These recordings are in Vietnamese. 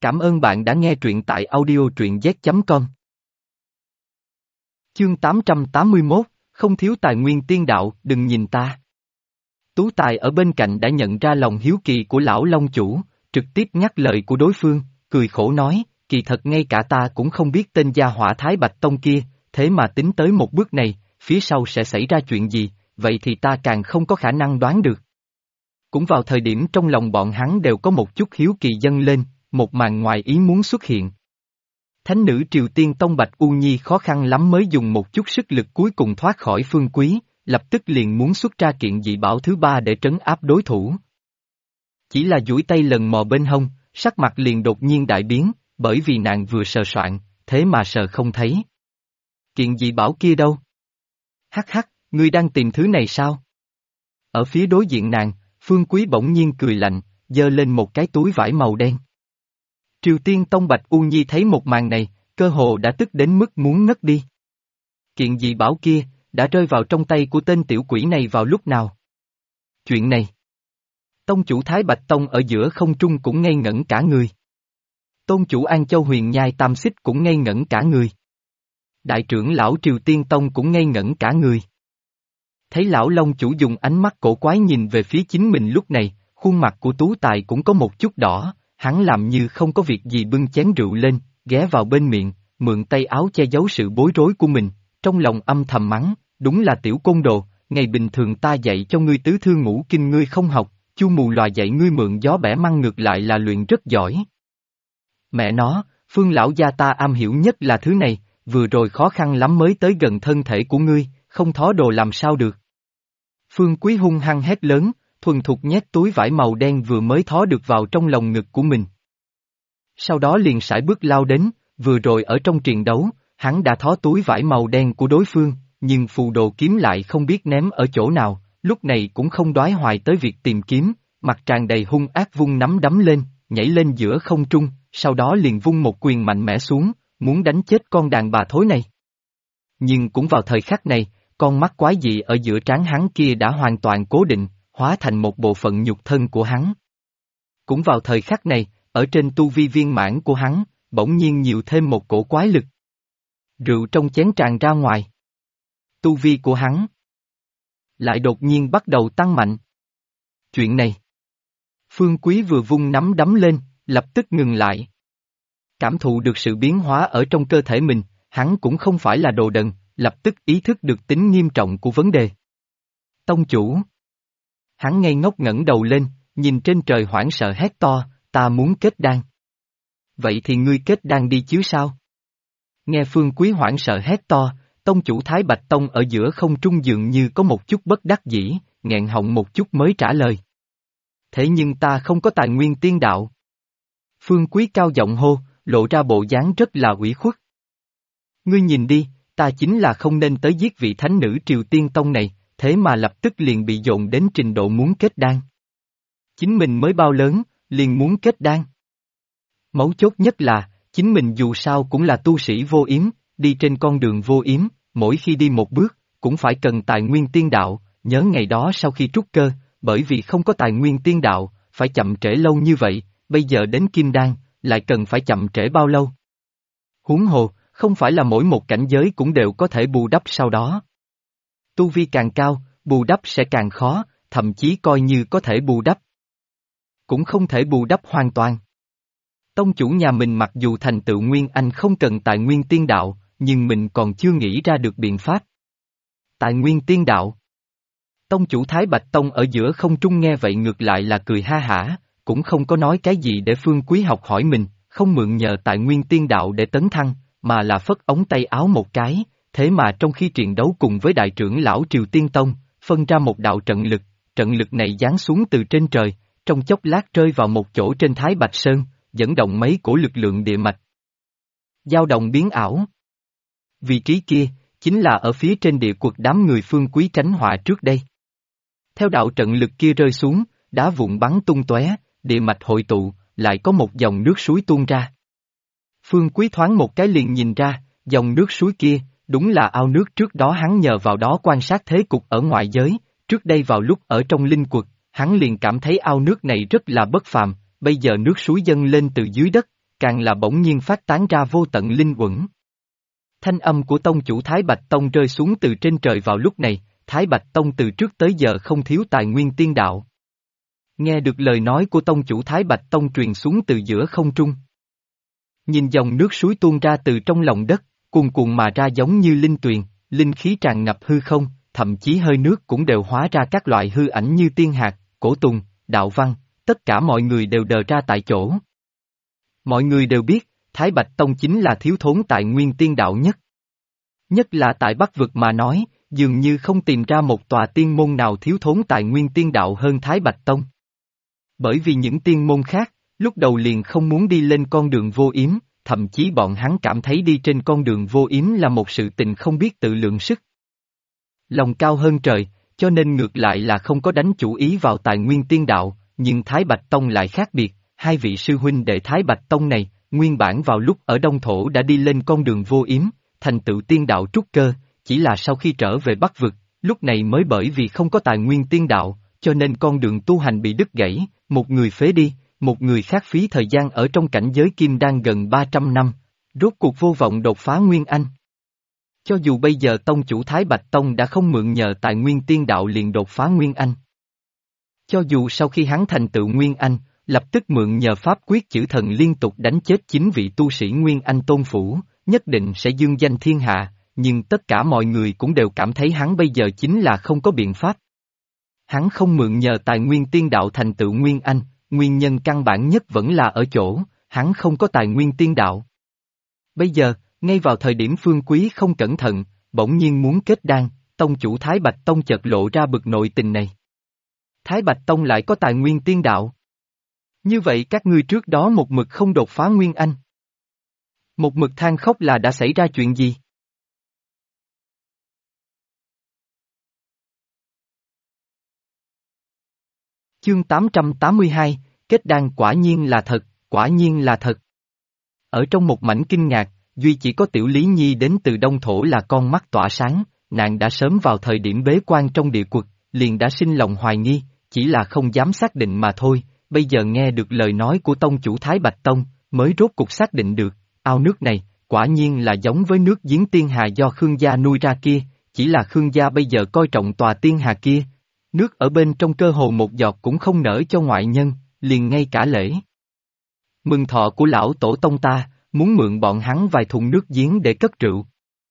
Cảm ơn bạn đã nghe truyện tại audio truyện z.com. Chương 881, không thiếu tài nguyên tiên đạo, đừng nhìn ta. Tú Tài ở bên cạnh đã nhận ra lòng hiếu kỳ của lão Long chủ, trực tiếp ngắt lời của đối phương, cười khổ nói, kỳ thật ngay cả ta cũng không biết tên gia hỏa Thái Bạch Tông kia, thế mà tính tới một bước này, phía sau sẽ xảy ra chuyện gì, vậy thì ta càng không có khả năng đoán được. Cũng vào thời điểm trong lòng bọn hắn đều có một chút hiếu kỳ dâng lên, một màn ngoài ý muốn xuất hiện. Thánh nữ Triều Tiên Tông Bạch U Nhi khó khăn lắm mới dùng một chút sức lực cuối cùng thoát khỏi Phương Quý, lập tức liền muốn xuất ra kiện dị bảo thứ ba để trấn áp đối thủ. Chỉ là duỗi tay lần mò bên hông, sắc mặt liền đột nhiên đại biến, bởi vì nàng vừa sờ soạn, thế mà sờ không thấy. Kiện dị bảo kia đâu? Hắc hắc, ngươi đang tìm thứ này sao? Ở phía đối diện nàng, Phương Quý bỗng nhiên cười lạnh, giơ lên một cái túi vải màu đen. Triều Tiên Tông Bạch U Nhi thấy một màn này, cơ hồ đã tức đến mức muốn ngất đi. Kiện dị bảo kia, đã rơi vào trong tay của tên tiểu quỷ này vào lúc nào? Chuyện này. Tông chủ Thái Bạch Tông ở giữa không trung cũng ngây ngẩn cả người. Tôn chủ An Châu Huyền Nhai Tam Xích cũng ngây ngẩn cả người. Đại trưởng lão Triều Tiên Tông cũng ngây ngẩn cả người. Thấy lão Long chủ dùng ánh mắt cổ quái nhìn về phía chính mình lúc này, khuôn mặt của Tú Tài cũng có một chút đỏ, hắn làm như không có việc gì bưng chén rượu lên, ghé vào bên miệng, mượn tay áo che giấu sự bối rối của mình, trong lòng âm thầm mắng, đúng là tiểu côn đồ, ngày bình thường ta dạy cho ngươi tứ thư ngũ kinh ngươi không học, chu mù lòa dạy ngươi mượn gió bẻ măng ngược lại là luyện rất giỏi. Mẹ nó, Phương lão gia ta am hiểu nhất là thứ này, vừa rồi khó khăn lắm mới tới gần thân thể của ngươi, không thó đồ làm sao được. Phương Quý hung hăng hét lớn, thuần thục nhét túi vải màu đen vừa mới thó được vào trong lòng ngực của mình. Sau đó liền sải bước lao đến, vừa rồi ở trong triền đấu, hắn đã thó túi vải màu đen của đối phương, nhưng phù đồ kiếm lại không biết ném ở chỗ nào, lúc này cũng không đoái hoài tới việc tìm kiếm, mặt tràn đầy hung ác vung nắm đấm lên, nhảy lên giữa không trung, sau đó liền vung một quyền mạnh mẽ xuống, muốn đánh chết con đàn bà thối này. Nhưng cũng vào thời khắc này, con mắt quái dị ở giữa trán hắn kia đã hoàn toàn cố định, hóa thành một bộ phận nhục thân của hắn. Cũng vào thời khắc này, ở trên tu vi viên mãn của hắn, bỗng nhiên nhiều thêm một cổ quái lực. Rượu trong chén tràn ra ngoài. Tu vi của hắn lại đột nhiên bắt đầu tăng mạnh. Chuyện này. Phương Quý vừa vung nắm đấm lên, lập tức ngừng lại. Cảm thụ được sự biến hóa ở trong cơ thể mình, hắn cũng không phải là đồ đần, lập tức ý thức được tính nghiêm trọng của vấn đề. Tông chủ. Hắn ngây ngốc ngẩng đầu lên, nhìn trên trời hoảng sợ hét to, ta muốn kết đan. Vậy thì ngươi kết đan đi chứ sao? Nghe Phương Quý hoảng sợ hét to, tông chủ Thái Bạch Tông ở giữa không trung dường như có một chút bất đắc dĩ, nghẹn họng một chút mới trả lời. Thế nhưng ta không có tài nguyên tiên đạo. Phương Quý cao giọng hô, lộ ra bộ dáng rất là ủy khuất. Ngươi nhìn đi, ta chính là không nên tới giết vị thánh nữ Triều Tiên Tông này, thế mà lập tức liền bị dồn đến trình độ muốn kết đan. Chính mình mới bao lớn, liền muốn kết đan. Mấu chốt nhất là, chính mình dù sao cũng là tu sĩ vô yếm, đi trên con đường vô yếm, mỗi khi đi một bước, cũng phải cần tài nguyên tiên đạo, nhớ ngày đó sau khi trúc cơ, bởi vì không có tài nguyên tiên đạo, phải chậm trễ lâu như vậy, bây giờ đến kim đan, lại cần phải chậm trễ bao lâu. Huống hồ, không phải là mỗi một cảnh giới cũng đều có thể bù đắp sau đó. Tu vi càng cao, bù đắp sẽ càng khó, thậm chí coi như có thể bù đắp. Cũng không thể bù đắp hoàn toàn. Tông chủ nhà mình mặc dù thành tựu Nguyên Anh không cần tài nguyên tiên đạo, nhưng mình còn chưa nghĩ ra được biện pháp. Tài nguyên tiên đạo. Tông chủ Thái Bạch Tông ở giữa không trung nghe vậy ngược lại là cười ha hả, cũng không có nói cái gì để Phương Quý học hỏi mình, không mượn nhờ tài nguyên tiên đạo để tấn thăng, mà là phất ống tay áo một cái, thế mà trong khi triền đấu cùng với đại trưởng lão Triều Tiên Tông, phân ra một đạo trận lực này giáng xuống từ trên trời, trong chốc lát rơi vào một chỗ trên Thái Bạch Sơn, dẫn động mấy cổ lực lượng địa mạch. Dao động biến ảo. Vị trí kia, chính là ở phía trên địa quật đám người Phương Quý tránh họa trước đây. Theo đạo trận lực kia rơi xuống, đá vụn bắn tung tóe, địa mạch hội tụ, lại có một dòng nước suối tuôn ra. Phương Quý thoáng một cái liền nhìn ra, dòng nước suối kia, đúng là ao nước trước đó hắn nhờ vào đó quan sát thế cục ở ngoại giới, trước đây vào lúc ở trong linh quật, hắn liền cảm thấy ao nước này rất là bất phàm, bây giờ nước suối dâng lên từ dưới đất, càng là bỗng nhiên phát tán ra vô tận linh uẩn. Thanh âm của tông chủ Thái Bạch Tông rơi xuống từ trên trời vào lúc này, Thái Bạch Tông từ trước tới giờ không thiếu tài nguyên tiên đạo. Nghe được lời nói của tông chủ Thái Bạch Tông truyền xuống từ giữa không trung. Nhìn dòng nước suối tuôn ra từ trong lòng đất, cuồn cuộn mà ra giống như linh tuyền, linh khí tràn ngập hư không, thậm chí hơi nước cũng đều hóa ra các loại hư ảnh như tiên hạt, cổ tùng, đạo văn, tất cả mọi người đều đờ ra tại chỗ. Mọi người đều biết, Thái Bạch Tông chính là thiếu thốn tài nguyên tiên đạo nhất. Nhất là tại Bắc Vực mà nói, dường như không tìm ra một tòa tiên môn nào thiếu thốn tài nguyên tiên đạo hơn Thái Bạch Tông. Bởi vì những tiên môn khác, lúc đầu liền không muốn đi lên con đường vô yếm, thậm chí bọn hắn cảm thấy đi trên con đường vô yếm là một sự tình không biết tự lượng sức. Lòng cao hơn trời, cho nên ngược lại là không có đánh chủ ý vào tài nguyên tiên đạo, nhưng Thái Bạch Tông lại khác biệt, hai vị sư huynh đệ Thái Bạch Tông này, nguyên bản vào lúc ở Đông Thổ đã đi lên con đường vô yếm, thành tựu tiên đạo trúc cơ, chỉ là sau khi trở về Bắc Vực, lúc này mới bởi vì không có tài nguyên tiên đạo, cho nên con đường tu hành bị đứt gãy, một người phế đi, một người khác phí thời gian ở trong cảnh giới kim đan gần 300 năm, rốt cuộc vô vọng đột phá Nguyên Anh. Cho dù bây giờ tông chủ Thái Bạch Tông đã không mượn nhờ tài nguyên tiên đạo liền đột phá Nguyên Anh. Cho dù sau khi hắn thành tựu Nguyên Anh, lập tức mượn nhờ pháp quyết chữ thần liên tục đánh chết 9 vị tu sĩ Nguyên Anh tôn phủ, nhất định sẽ dương danh thiên hạ, nhưng tất cả mọi người cũng đều cảm thấy hắn bây giờ chính là không có biện pháp. Hắn không mượn nhờ tài nguyên tiên đạo thành tựu Nguyên Anh, nguyên nhân căn bản nhất vẫn là ở chỗ, hắn không có tài nguyên tiên đạo. Bây giờ, ngay vào thời điểm Phương Quý không cẩn thận, bỗng nhiên muốn kết đan, tông chủ Thái Bạch Tông chợt lộ ra bực nội tình này. Thái Bạch Tông lại có tài nguyên tiên đạo. Như vậy các ngươi trước đó một mực không đột phá Nguyên Anh. Một mực than khóc là đã xảy ra chuyện gì? Chương 882, kết đan quả nhiên là thật, quả nhiên là thật. Ở trong một mảnh kinh ngạc, duy chỉ có Tiểu Lý Nhi đến từ Đông Thổ là con mắt tỏa sáng, nàng đã sớm vào thời điểm bế quan trong địa quật, liền đã sinh lòng hoài nghi, chỉ là không dám xác định mà thôi, bây giờ nghe được lời nói của tông chủ Thái Bạch Tông, mới rốt cuộc xác định được, ao nước này, quả nhiên là giống với nước giếng tiên hà do Khương gia nuôi ra kia, chỉ là Khương gia bây giờ coi trọng tòa tiên hà kia. Nước ở bên trong cơ hồ một giọt cũng không nở cho ngoại nhân, liền ngay cả lễ mừng thọ của lão tổ tông ta, muốn mượn bọn hắn vài thùng nước giếng để cất rượu.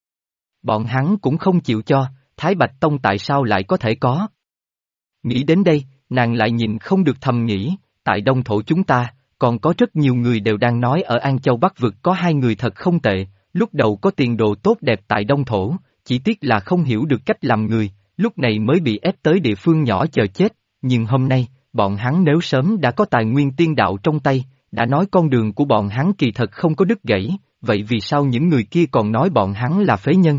Bọn hắn cũng không chịu cho, Thái Bạch Tông tại sao lại có thể có? Nghĩ đến đây, nàng lại nhìn không được thầm nghĩ, tại Đông Thổ chúng ta, còn có rất nhiều người đều đang nói ở An Châu Bắc Vực có hai người thật không tệ, lúc đầu có tiền đồ tốt đẹp tại Đông Thổ, chỉ tiếc là không hiểu được cách làm người, lúc này mới bị ép tới địa phương nhỏ chờ chết, nhưng hôm nay, bọn hắn nếu sớm đã có tài nguyên tiên đạo trong tay, đã nói con đường của bọn hắn kỳ thật không có đứt gãy, vậy vì sao những người kia còn nói bọn hắn là phế nhân?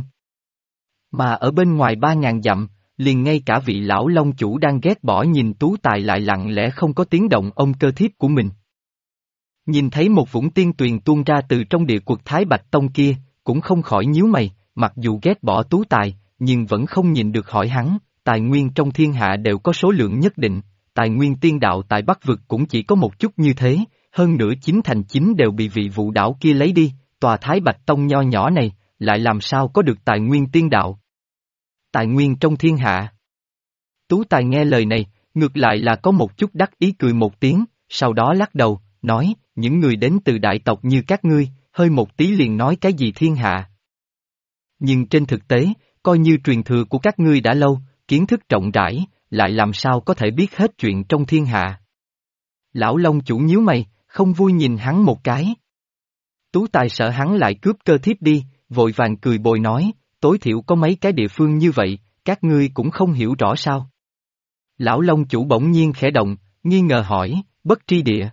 Mà ở bên ngoài 3.000 dặm, liền ngay cả vị lão long chủ đang ghét bỏ nhìn Tú Tài lại lặng lẽ không có tiếng động ôm cơ thiếp của mình. Nhìn thấy một vũng tiên tuyền tuôn ra từ trong địa quật Thái Bạch Tông kia, cũng không khỏi nhíu mày, mặc dù ghét bỏ Tú Tài, nhưng vẫn không nhìn được hỏi hắn, tài nguyên trong thiên hạ đều có số lượng nhất định, tài nguyên tiên đạo tại Bắc Vực cũng chỉ có một chút như thế, hơn nữa 9/9 đều bị vị vụ đảo kia lấy đi, tòa Thái Bạch Tông nho nhỏ này, lại làm sao có được tài nguyên tiên đạo? Tài nguyên trong thiên hạ. Tú Tài nghe lời này, ngược lại là có một chút đắc ý cười một tiếng, sau đó lắc đầu, nói, những người đến từ đại tộc như các ngươi, hơi một tí liền nói cái gì thiên hạ. Nhưng trên thực tế, coi như truyền thừa của các ngươi đã lâu, kiến thức rộng rãi, lại làm sao có thể biết hết chuyện trong thiên hạ. Lão Long chủ nhíu mày, không vui nhìn hắn một cái. Tú Tài sợ hắn lại cướp cơ thiếp đi, vội vàng cười bồi nói, tối thiểu có mấy cái địa phương như vậy, các ngươi cũng không hiểu rõ sao. Lão Long chủ bỗng nhiên khẽ động, nghi ngờ hỏi, Bất Tri Địa.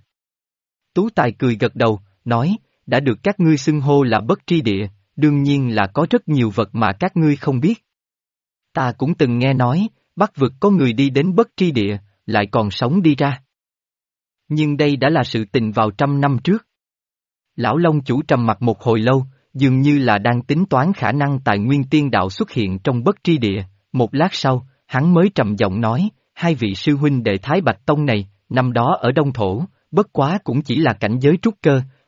Tú Tài cười gật đầu, nói, đã được các ngươi xưng hô là Bất Tri Địa, đương nhiên là có rất nhiều vật mà các ngươi không biết. Ta cũng từng nghe nói, Bắc Vực có người đi đến Bất Tri Địa, lại còn sống đi ra. Nhưng đây đã là sự tình vào 100 năm trước. Lão Long chủ trầm mặt một hồi lâu, dường như là đang tính toán khả năng tài nguyên tiên đạo xuất hiện trong Bất Tri Địa, một lát sau, hắn mới trầm giọng nói, hai vị sư huynh đệ Thái Bạch Tông này, năm đó ở Đông Thổ, bất quá cũng chỉ là cảnh giới trúc cơ,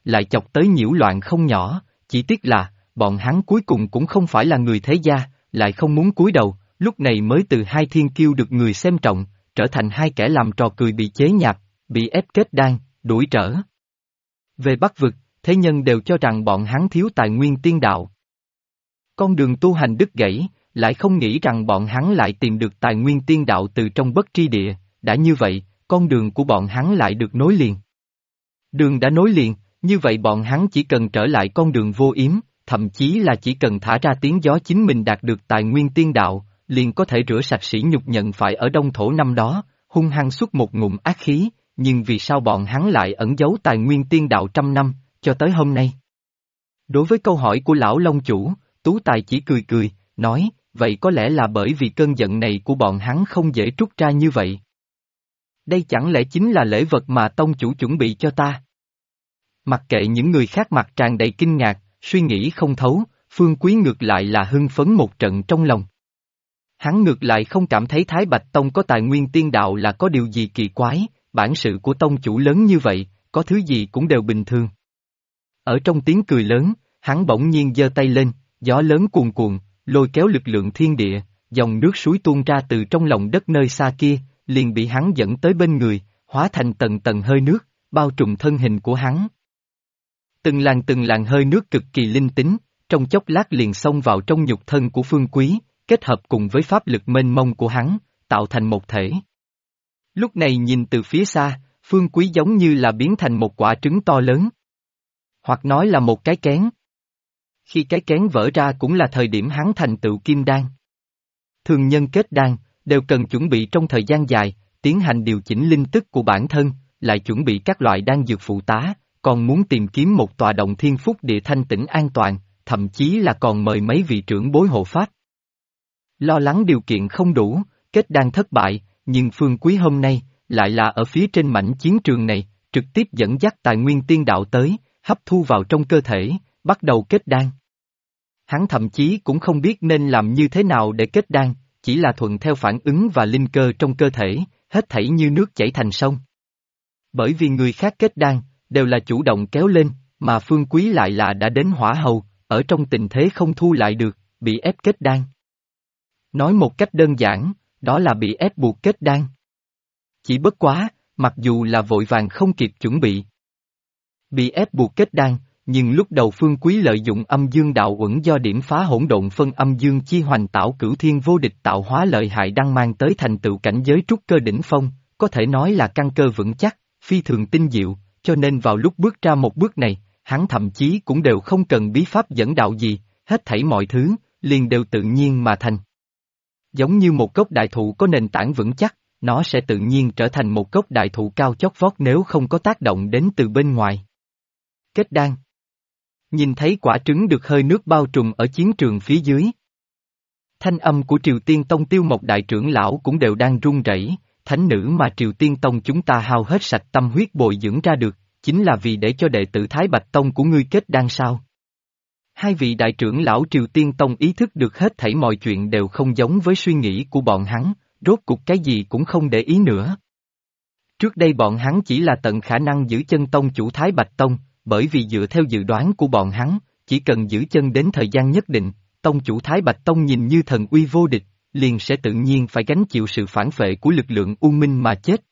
lại chọc tới nhiễu loạn không nhỏ, chỉ tiếc là, bọn hắn cuối cùng cũng không phải là người thế gia, lại không muốn cúi đầu, lúc này mới từ hai thiên kiêu được người xem trọng, trở thành hai kẻ làm trò cười bị chế nhạo, bị ép kết đan, đuổi trở. Về Bắc vực, thế nhân đều cho rằng bọn hắn thiếu tài nguyên tiên đạo. Con đường tu hành đứt gãy, lại không nghĩ rằng bọn hắn lại tìm được tài nguyên tiên đạo từ trong bất tri địa, đã như vậy, con đường của bọn hắn lại được nối liền. Đường đã nối liền, như vậy bọn hắn chỉ cần trở lại con đường vô yếm, thậm chí là chỉ cần thả ra tiếng gió chính mình đạt được tài nguyên tiên đạo, liền có thể rửa sạch sỉ nhục nhận phải ở đông thổ năm đó, hung hăng xuất một ngụm ác khí, nhưng vì sao bọn hắn lại ẩn giấu tài nguyên tiên đạo trăm năm, cho tới hôm nay? Đối với câu hỏi của lão Long Chủ, Tú Tài chỉ cười cười, nói, vậy có lẽ là bởi vì cơn giận này của bọn hắn không dễ trút ra như vậy. Đây chẳng lẽ chính là lễ vật mà tông chủ chuẩn bị cho ta? Mặc kệ những người khác mặt tràn đầy kinh ngạc, suy nghĩ không thấu, Phương Quý ngược lại là hưng phấn một trận trong lòng. Hắn ngược lại không cảm thấy Thái Bạch Tông có tài nguyên tiên đạo là có điều gì kỳ quái, bản sự của tông chủ lớn như vậy, có thứ gì cũng đều bình thường. Ở trong tiếng cười lớn, hắn bỗng nhiên giơ tay lên, gió lớn cuồn cuộn, lôi kéo lực lượng thiên địa, dòng nước suối tuôn ra từ trong lòng đất nơi xa kia, liền bị hắn dẫn tới bên người, hóa thành tầng tầng hơi nước, bao trùm thân hình của hắn. Từng làn hơi nước cực kỳ linh tính, trong chốc lát liền xông vào trong nhục thân của Phương Quý, kết hợp cùng với pháp lực mênh mông của hắn, tạo thành một thể. Lúc này nhìn từ phía xa, Phương Quý giống như là biến thành một quả trứng to lớn. Hoặc nói là một cái kén. Khi cái kén vỡ ra cũng là thời điểm hắn thành tựu kim đan. Thường nhân kết đan, đều cần chuẩn bị trong thời gian dài, tiến hành điều chỉnh linh tức của bản thân, lại chuẩn bị các loại đan dược phụ tá, còn muốn tìm kiếm một tòa động thiên phúc địa thanh tĩnh an toàn, thậm chí là còn mời mấy vị trưởng bối hộ pháp. Lo lắng điều kiện không đủ, kết đan thất bại, nhưng Phương Quý hôm nay, lại là ở phía trên mảnh chiến trường này, trực tiếp dẫn dắt tài nguyên tiên đạo tới, hấp thu vào trong cơ thể, bắt đầu kết đan. Hắn thậm chí cũng không biết nên làm như thế nào để kết đan, chỉ là thuận theo phản ứng và linh cơ trong cơ thể, hết thảy như nước chảy thành sông. Bởi vì người khác kết đan, đều là chủ động kéo lên, mà Phương Quý lại là đã đến hỏa hầu, ở trong tình thế không thu lại được, bị ép kết đan. Nói một cách đơn giản, đó là bị ép buộc kết đan. Chỉ bất quá, mặc dù là vội vàng không kịp chuẩn bị ép buộc kết đan, nhưng lúc đầu Phương Quý lợi dụng âm dương đạo uẩn do điểm phá hỗn độn phân âm dương chi hoành tạo cửu thiên vô địch tạo hóa lợi hại đang mang tới thành tựu cảnh giới trúc cơ đỉnh phong, có thể nói là căn cơ vững chắc, phi thường tinh diệu, cho nên vào lúc bước ra một bước này, hắn thậm chí cũng đều không cần bí pháp dẫn đạo gì, hết thảy mọi thứ, liền đều tự nhiên mà thành. Giống như một gốc đại thụ có nền tảng vững chắc, nó sẽ tự nhiên trở thành một gốc đại thụ cao chót vót nếu không có tác động đến từ bên ngoài. Kết đan. Nhìn thấy quả trứng được hơi nước bao trùm ở chiến trường phía dưới. Thanh âm của Triều Tiên Tông Tiêu Mộc đại trưởng lão cũng đều đang run rẩy, thánh nữ mà Triều Tiên Tông chúng ta hao hết sạch tâm huyết bồi dưỡng ra được, chính là vì để cho đệ tử Thái Bạch Tông của ngươi kết đan sao? Hai vị đại trưởng lão Triều Tiên Tông ý thức được hết thảy mọi chuyện đều không giống với suy nghĩ của bọn hắn, rốt cuộc cái gì cũng không để ý nữa. Trước đây bọn hắn chỉ là tận khả năng giữ chân tông chủ Thái Bạch Tông, bởi vì dựa theo dự đoán của bọn hắn, chỉ cần giữ chân đến thời gian nhất định, tông chủ Thái Bạch Tông nhìn như thần uy vô địch, liền sẽ tự nhiên phải gánh chịu sự phản phệ của lực lượng U Minh mà chết.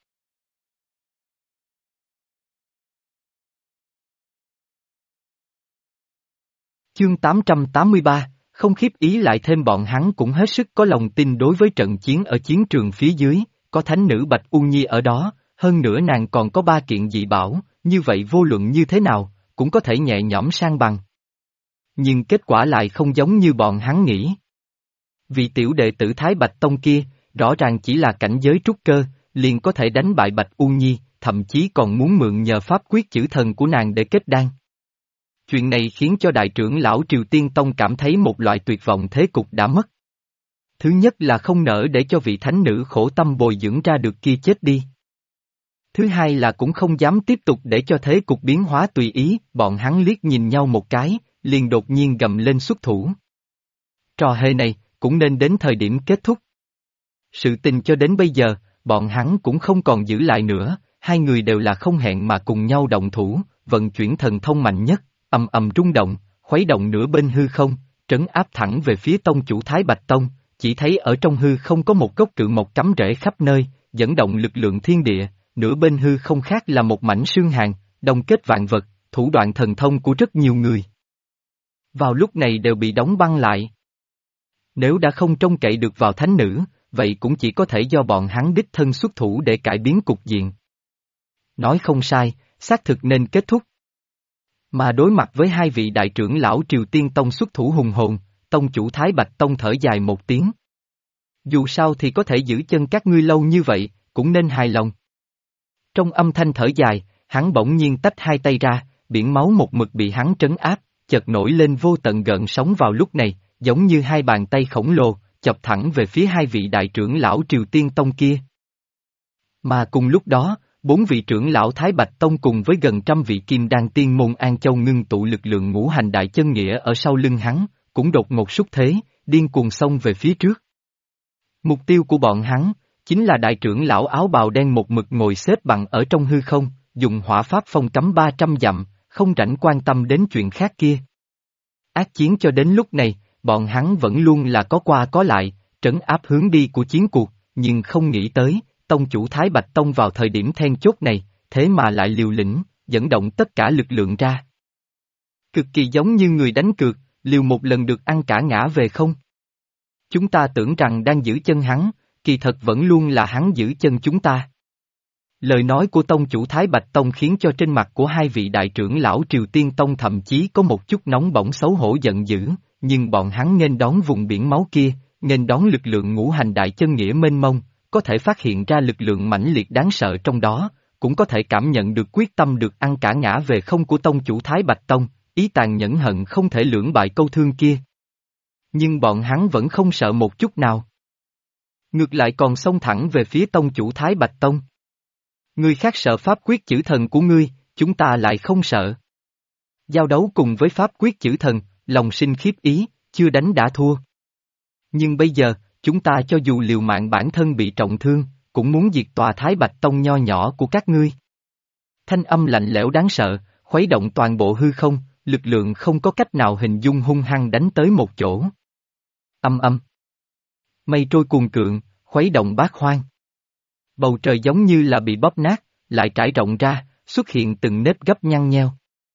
Chương 883, không khiếp ý lại thêm bọn hắn cũng hết sức có lòng tin đối với trận chiến ở chiến trường phía dưới, có thánh nữ Bạch U Nhi ở đó, hơn nữa nàng còn có 3 kiện dị bảo, như vậy vô luận như thế nào, cũng có thể nhẹ nhõm sang bằng. Nhưng kết quả lại không giống như bọn hắn nghĩ. Vị tiểu đệ tử Thái Bạch Tông kia, rõ ràng chỉ là cảnh giới trúc cơ, liền có thể đánh bại Bạch U Nhi, thậm chí còn muốn mượn nhờ pháp quyết chữ thần của nàng để kết đan. Chuyện này khiến cho đại trưởng lão Triều Tiên Tông cảm thấy một loại tuyệt vọng thế cục đã mất. Thứ nhất là không nỡ để cho vị thánh nữ khổ tâm bồi dưỡng ra được kia chết đi. Thứ hai là cũng không dám tiếp tục để cho thế cục biến hóa tùy ý, bọn hắn liếc nhìn nhau một cái, liền đột nhiên gầm lên xuất thủ. Trò hề này, cũng nên đến thời điểm kết thúc. Sự tình cho đến bây giờ, bọn hắn cũng không còn giữ lại nữa, hai người đều là không hẹn mà cùng nhau động thủ, vận chuyển thần thông mạnh nhất, ầm ầm rung động, khuấy động nửa bên hư không, trấn áp thẳng về phía tông chủ Thái Bạch Tông, chỉ thấy ở trong hư không có một gốc cự mộc cắm rễ khắp nơi, dẫn động lực lượng thiên địa, nửa bên hư không khác là một mảnh xương hàn, đồng kết vạn vật, thủ đoạn thần thông của rất nhiều người. Vào lúc này đều bị đóng băng lại. Nếu đã không trông cậy được vào thánh nữ, vậy cũng chỉ có thể do bọn hắn đích thân xuất thủ để cải biến cục diện. Nói không sai, xác thực nên kết thúc. Mà đối mặt với hai vị đại trưởng lão Triều Tiên Tông xuất thủ hùng hồn, tông chủ Thái Bạch Tông thở dài một tiếng. Dù sao thì có thể giữ chân các ngươi lâu như vậy, cũng nên hài lòng. Trong âm thanh thở dài, hắn bỗng nhiên tách hai tay ra, biển máu một mực bị hắn trấn áp, chợt nổi lên vô tận gợn sóng vào lúc này, giống như hai bàn tay khổng lồ, chọc thẳng về phía hai vị đại trưởng lão Triều Tiên Tông kia. Mà cùng lúc đó, bốn vị trưởng lão Thái Bạch Tông cùng với gần trăm vị kim đan tiên môn An Châu ngưng tụ lực lượng ngũ hành đại chân nghĩa ở sau lưng hắn, cũng đột ngột xúc thế, điên cuồng xông về phía trước. Mục tiêu của bọn hắn, chính là đại trưởng lão áo bào đen một mực ngồi xếp bằng ở trong hư không, dùng hỏa pháp phong cấm 300 dặm, không rảnh quan tâm đến chuyện khác kia. Ác chiến cho đến lúc này, bọn hắn vẫn luôn là có qua có lại, trấn áp hướng đi của chiến cuộc, nhưng không nghĩ tới, tông chủ Thái Bạch Tông vào thời điểm then chốt này, thế mà lại liều lĩnh, dẫn động tất cả lực lượng ra. Cực kỳ giống như người đánh cược, liều một lần được ăn cả ngã về không. Chúng ta tưởng rằng đang giữ chân hắn, kỳ thật vẫn luôn là hắn giữ chân chúng ta. Lời nói của tông chủ Thái Bạch Tông khiến cho trên mặt của hai vị đại trưởng lão Triều Tiên Tông thậm chí có một chút nóng bỏng xấu hổ giận dữ, nhưng bọn hắn nghênh đón vùng biển máu kia, nghênh đón lực lượng ngũ hành đại chân nghĩa mênh mông, có thể phát hiện ra lực lượng mãnh liệt đáng sợ trong đó, cũng có thể cảm nhận được quyết tâm được ăn cả ngã về không của tông chủ Thái Bạch Tông, ý tàn nhẫn hận không thể lưỡng bại câu thương kia. Nhưng bọn hắn vẫn không sợ một chút nào. Ngược lại còn xông thẳng về phía tông chủ Thái Bạch Tông. Người khác sợ pháp quyết chữ thần của ngươi, chúng ta lại không sợ. Giao đấu cùng với pháp quyết chữ thần, lòng sinh khiếp ý, chưa đánh đã thua. Nhưng bây giờ, chúng ta cho dù liều mạng bản thân bị trọng thương, cũng muốn diệt tòa Thái Bạch Tông nho nhỏ của các ngươi. Thanh âm lạnh lẽo đáng sợ, khuấy động toàn bộ hư không, lực lượng không có cách nào hình dung hung hăng đánh tới một chỗ. Âm âm. Mây trôi cuồn cuộn, khuấy động bát hoang. Bầu trời giống như là bị bóp nát, lại trải rộng ra, xuất hiện từng nếp gấp nhăn nheo.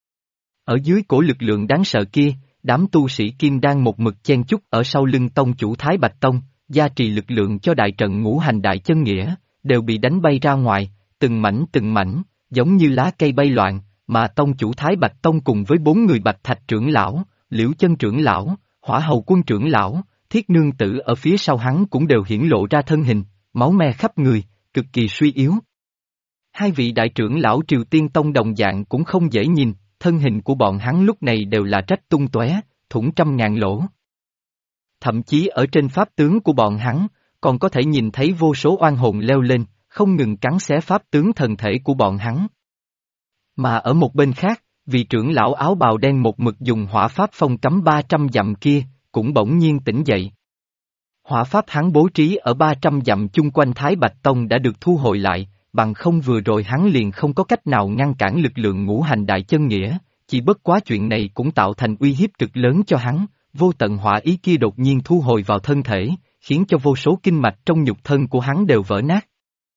Ở dưới cổ lực lượng đáng sợ kia, đám tu sĩ kim đan một mực chen chúc ở sau lưng tông chủ Thái Bạch Tông, gia trì lực lượng cho đại trận ngũ hành đại chân nghĩa, đều bị đánh bay ra ngoài, từng mảnh, giống như lá cây bay loạn, mà tông chủ Thái Bạch Tông cùng với bốn người Bạch Thạch trưởng lão, Liễu Chân trưởng lão, Hỏa Hầu Quân trưởng lão, Thiết Nương Tử ở phía sau hắn cũng đều hiển lộ ra thân hình, máu me khắp người, cực kỳ suy yếu. Hai vị đại trưởng lão Triều Tiên Tông đồng dạng cũng không dễ nhìn, thân hình của bọn hắn lúc này đều là rách tung tóe, thủng trăm ngàn lỗ. Thậm chí ở trên pháp tướng của bọn hắn, còn có thể nhìn thấy vô số oan hồn leo lên, không ngừng cắn xé pháp tướng thần thể của bọn hắn. Mà ở một bên khác, vị trưởng lão áo bào đen một mực dùng hỏa pháp phong cấm 300 dặm kia, cũng bỗng nhiên tỉnh dậy. Hỏa pháp hắn bố trí ở 300 dặm chung quanh Thái Bạch Tông đã được thu hồi lại, bằng không vừa rồi hắn liền không có cách nào ngăn cản lực lượng ngũ hành đại chân nghĩa, chỉ bất quá chuyện này cũng tạo thành uy hiếp cực lớn cho hắn, vô tận hỏa ý kia đột nhiên thu hồi vào thân thể, khiến cho vô số kinh mạch trong nhục thân của hắn đều vỡ nát.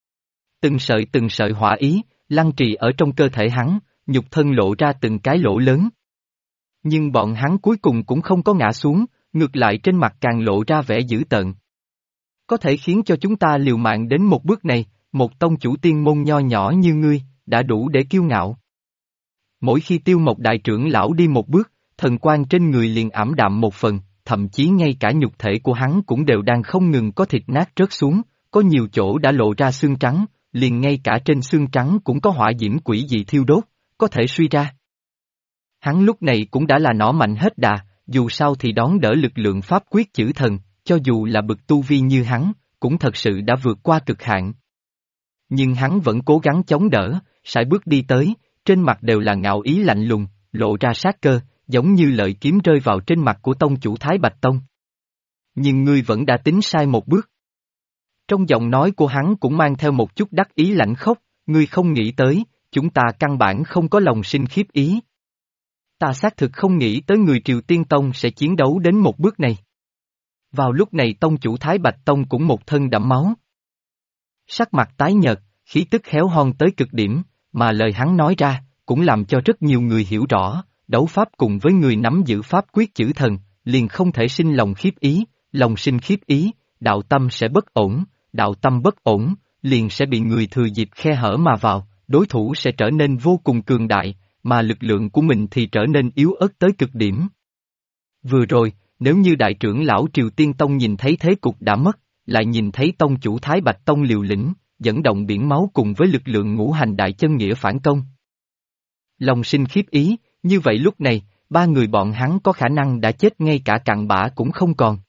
Từng sợi hỏa ý, lăng trì ở trong cơ thể hắn, nhục thân lộ ra từng cái lỗ lớn. Nhưng bọn hắn cuối cùng cũng không có ngã xuống, ngược lại trên mặt càng lộ ra vẻ dữ tợn. Có thể khiến cho chúng ta liều mạng đến một bước này, một tông chủ tiên môn nho nhỏ như ngươi, đã đủ để kiêu ngạo. Mỗi khi Tiêu Mộc đại trưởng lão đi một bước, thần quang trên người liền ảm đạm một phần, thậm chí ngay cả nhục thể của hắn cũng đều đang không ngừng có thịt nát rớt xuống, có nhiều chỗ đã lộ ra xương trắng, liền ngay cả trên xương trắng cũng có hỏa diễm quỷ dị thiêu đốt, có thể suy ra. Hắn lúc này cũng đã là nỏ mạnh hết đà, dù sao thì đón đỡ lực lượng pháp quyết chữ thần, cho dù là bậc tu vi như hắn, cũng thật sự đã vượt qua cực hạn. Nhưng hắn vẫn cố gắng chống đỡ, sải bước đi tới, trên mặt đều là ngạo ý lạnh lùng, lộ ra sát cơ, giống như lợi kiếm rơi vào trên mặt của tông chủ Thái Bạch Tông. Nhưng ngươi vẫn đã tính sai một bước. Trong giọng nói của hắn cũng mang theo một chút đắc ý lãnh khốc, ngươi không nghĩ tới, chúng ta căn bản không có lòng sinh khiếp ý. Ta xác thực không nghĩ tới người Triều Tiên Tông sẽ chiến đấu đến một bước này. Vào lúc này tông chủ Thái Bạch Tông cũng một thân đẫm máu. Sắc mặt tái nhợt, khí tức héo hon tới cực điểm, mà lời hắn nói ra, cũng làm cho rất nhiều người hiểu rõ, đấu pháp cùng với người nắm giữ pháp quyết chữ thần, liền không thể sinh lòng khiếp ý, lòng sinh khiếp ý, đạo tâm sẽ bất ổn, đạo tâm bất ổn, liền sẽ bị người thừa dịp khe hở mà vào, đối thủ sẽ trở nên vô cùng cường đại, mà lực lượng của mình thì trở nên yếu ớt tới cực điểm. Vừa rồi, nếu như đại trưởng lão Triều Tiên Tông nhìn thấy thế cục đã mất, lại nhìn thấy tông chủ Thái Bạch Tông liều lĩnh, dẫn động biển máu cùng với lực lượng ngũ hành đại chân nghĩa phản công. Lòng sinh khiếp ý, như vậy lúc này, ba người bọn hắn có khả năng đã chết ngay cả cặn bã cũng không còn.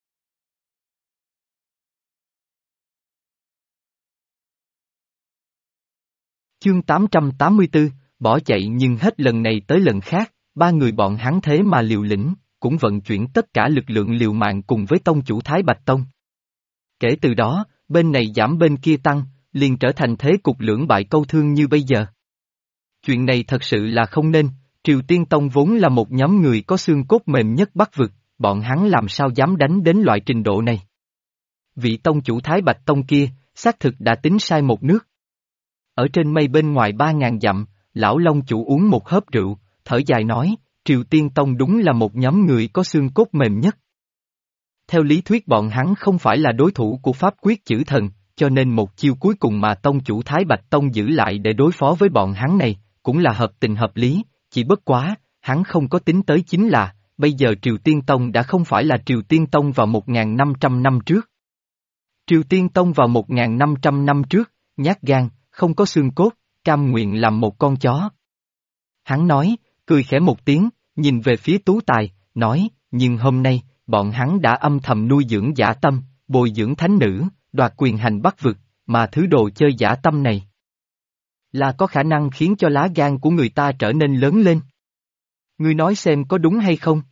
Chương 884, bỏ chạy nhưng hết lần này tới lần khác, ba người bọn hắn thế mà liều lĩnh, cũng vận chuyển tất cả lực lượng liều mạng cùng với tông chủ Thái Bạch Tông. Kể từ đó, bên này giảm bên kia tăng, liền trở thành thế cục lưỡng bại câu thương như bây giờ. Chuyện này thật sự là không nên, Triều Tiên Tông vốn là một nhóm người có xương cốt mềm nhất Bắc vực, bọn hắn làm sao dám đánh đến loại trình độ này. Vị tông chủ Thái Bạch Tông kia, xác thực đã tính sai một nước. Ở trên mây bên ngoài 3.000 dặm, lão Long chủ uống một hớp rượu, thở dài nói, Triều Tiên Tông đúng là một nhóm người có xương cốt mềm nhất. Theo lý thuyết bọn hắn không phải là đối thủ của pháp quyết chữ thần, cho nên một chiêu cuối cùng mà tông chủ Thái Bạch Tông giữ lại để đối phó với bọn hắn này, cũng là hợp tình hợp lý, chỉ bất quá, hắn không có tính tới chính là, bây giờ Triều Tiên Tông đã không phải là Triều Tiên Tông vào 1.500 năm trước. Triều Tiên Tông vào 1.500 năm trước, nhát gan, không có xương cốt, cam nguyện làm một con chó. Hắn nói, cười khẽ một tiếng, nhìn về phía Tú Tài, nói, nhưng hôm nay, bọn hắn đã âm thầm nuôi dưỡng dã tâm, bồi dưỡng thánh nữ, đoạt quyền hành Bắc vực, mà thứ đồ chơi dã tâm này là có khả năng khiến cho lá gan của người ta trở nên lớn lên. Ngươi nói xem có đúng hay không?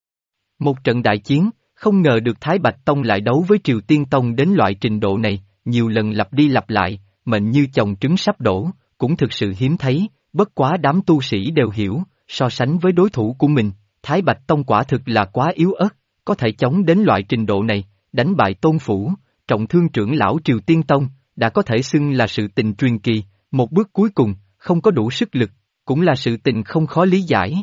Một trận đại chiến, không ngờ được Thái Bạch Tông lại đấu với Triều Tiên Tông đến loại trình độ này, nhiều lần lặp đi lặp lại, mệnh như chồng trứng sắp đổ, cũng thực sự hiếm thấy, bất quá đám tu sĩ đều hiểu, so sánh với đối thủ của mình, Thái Bạch Tông quả thực là quá yếu ớt, có thể chống đến loại trình độ này, đánh bại Tôn Phủ, trọng thương trưởng lão Triều Tiên Tông, đã có thể xưng là sự tình truyền kỳ, một bước cuối cùng, không có đủ sức lực, cũng là sự tình không khó lý giải.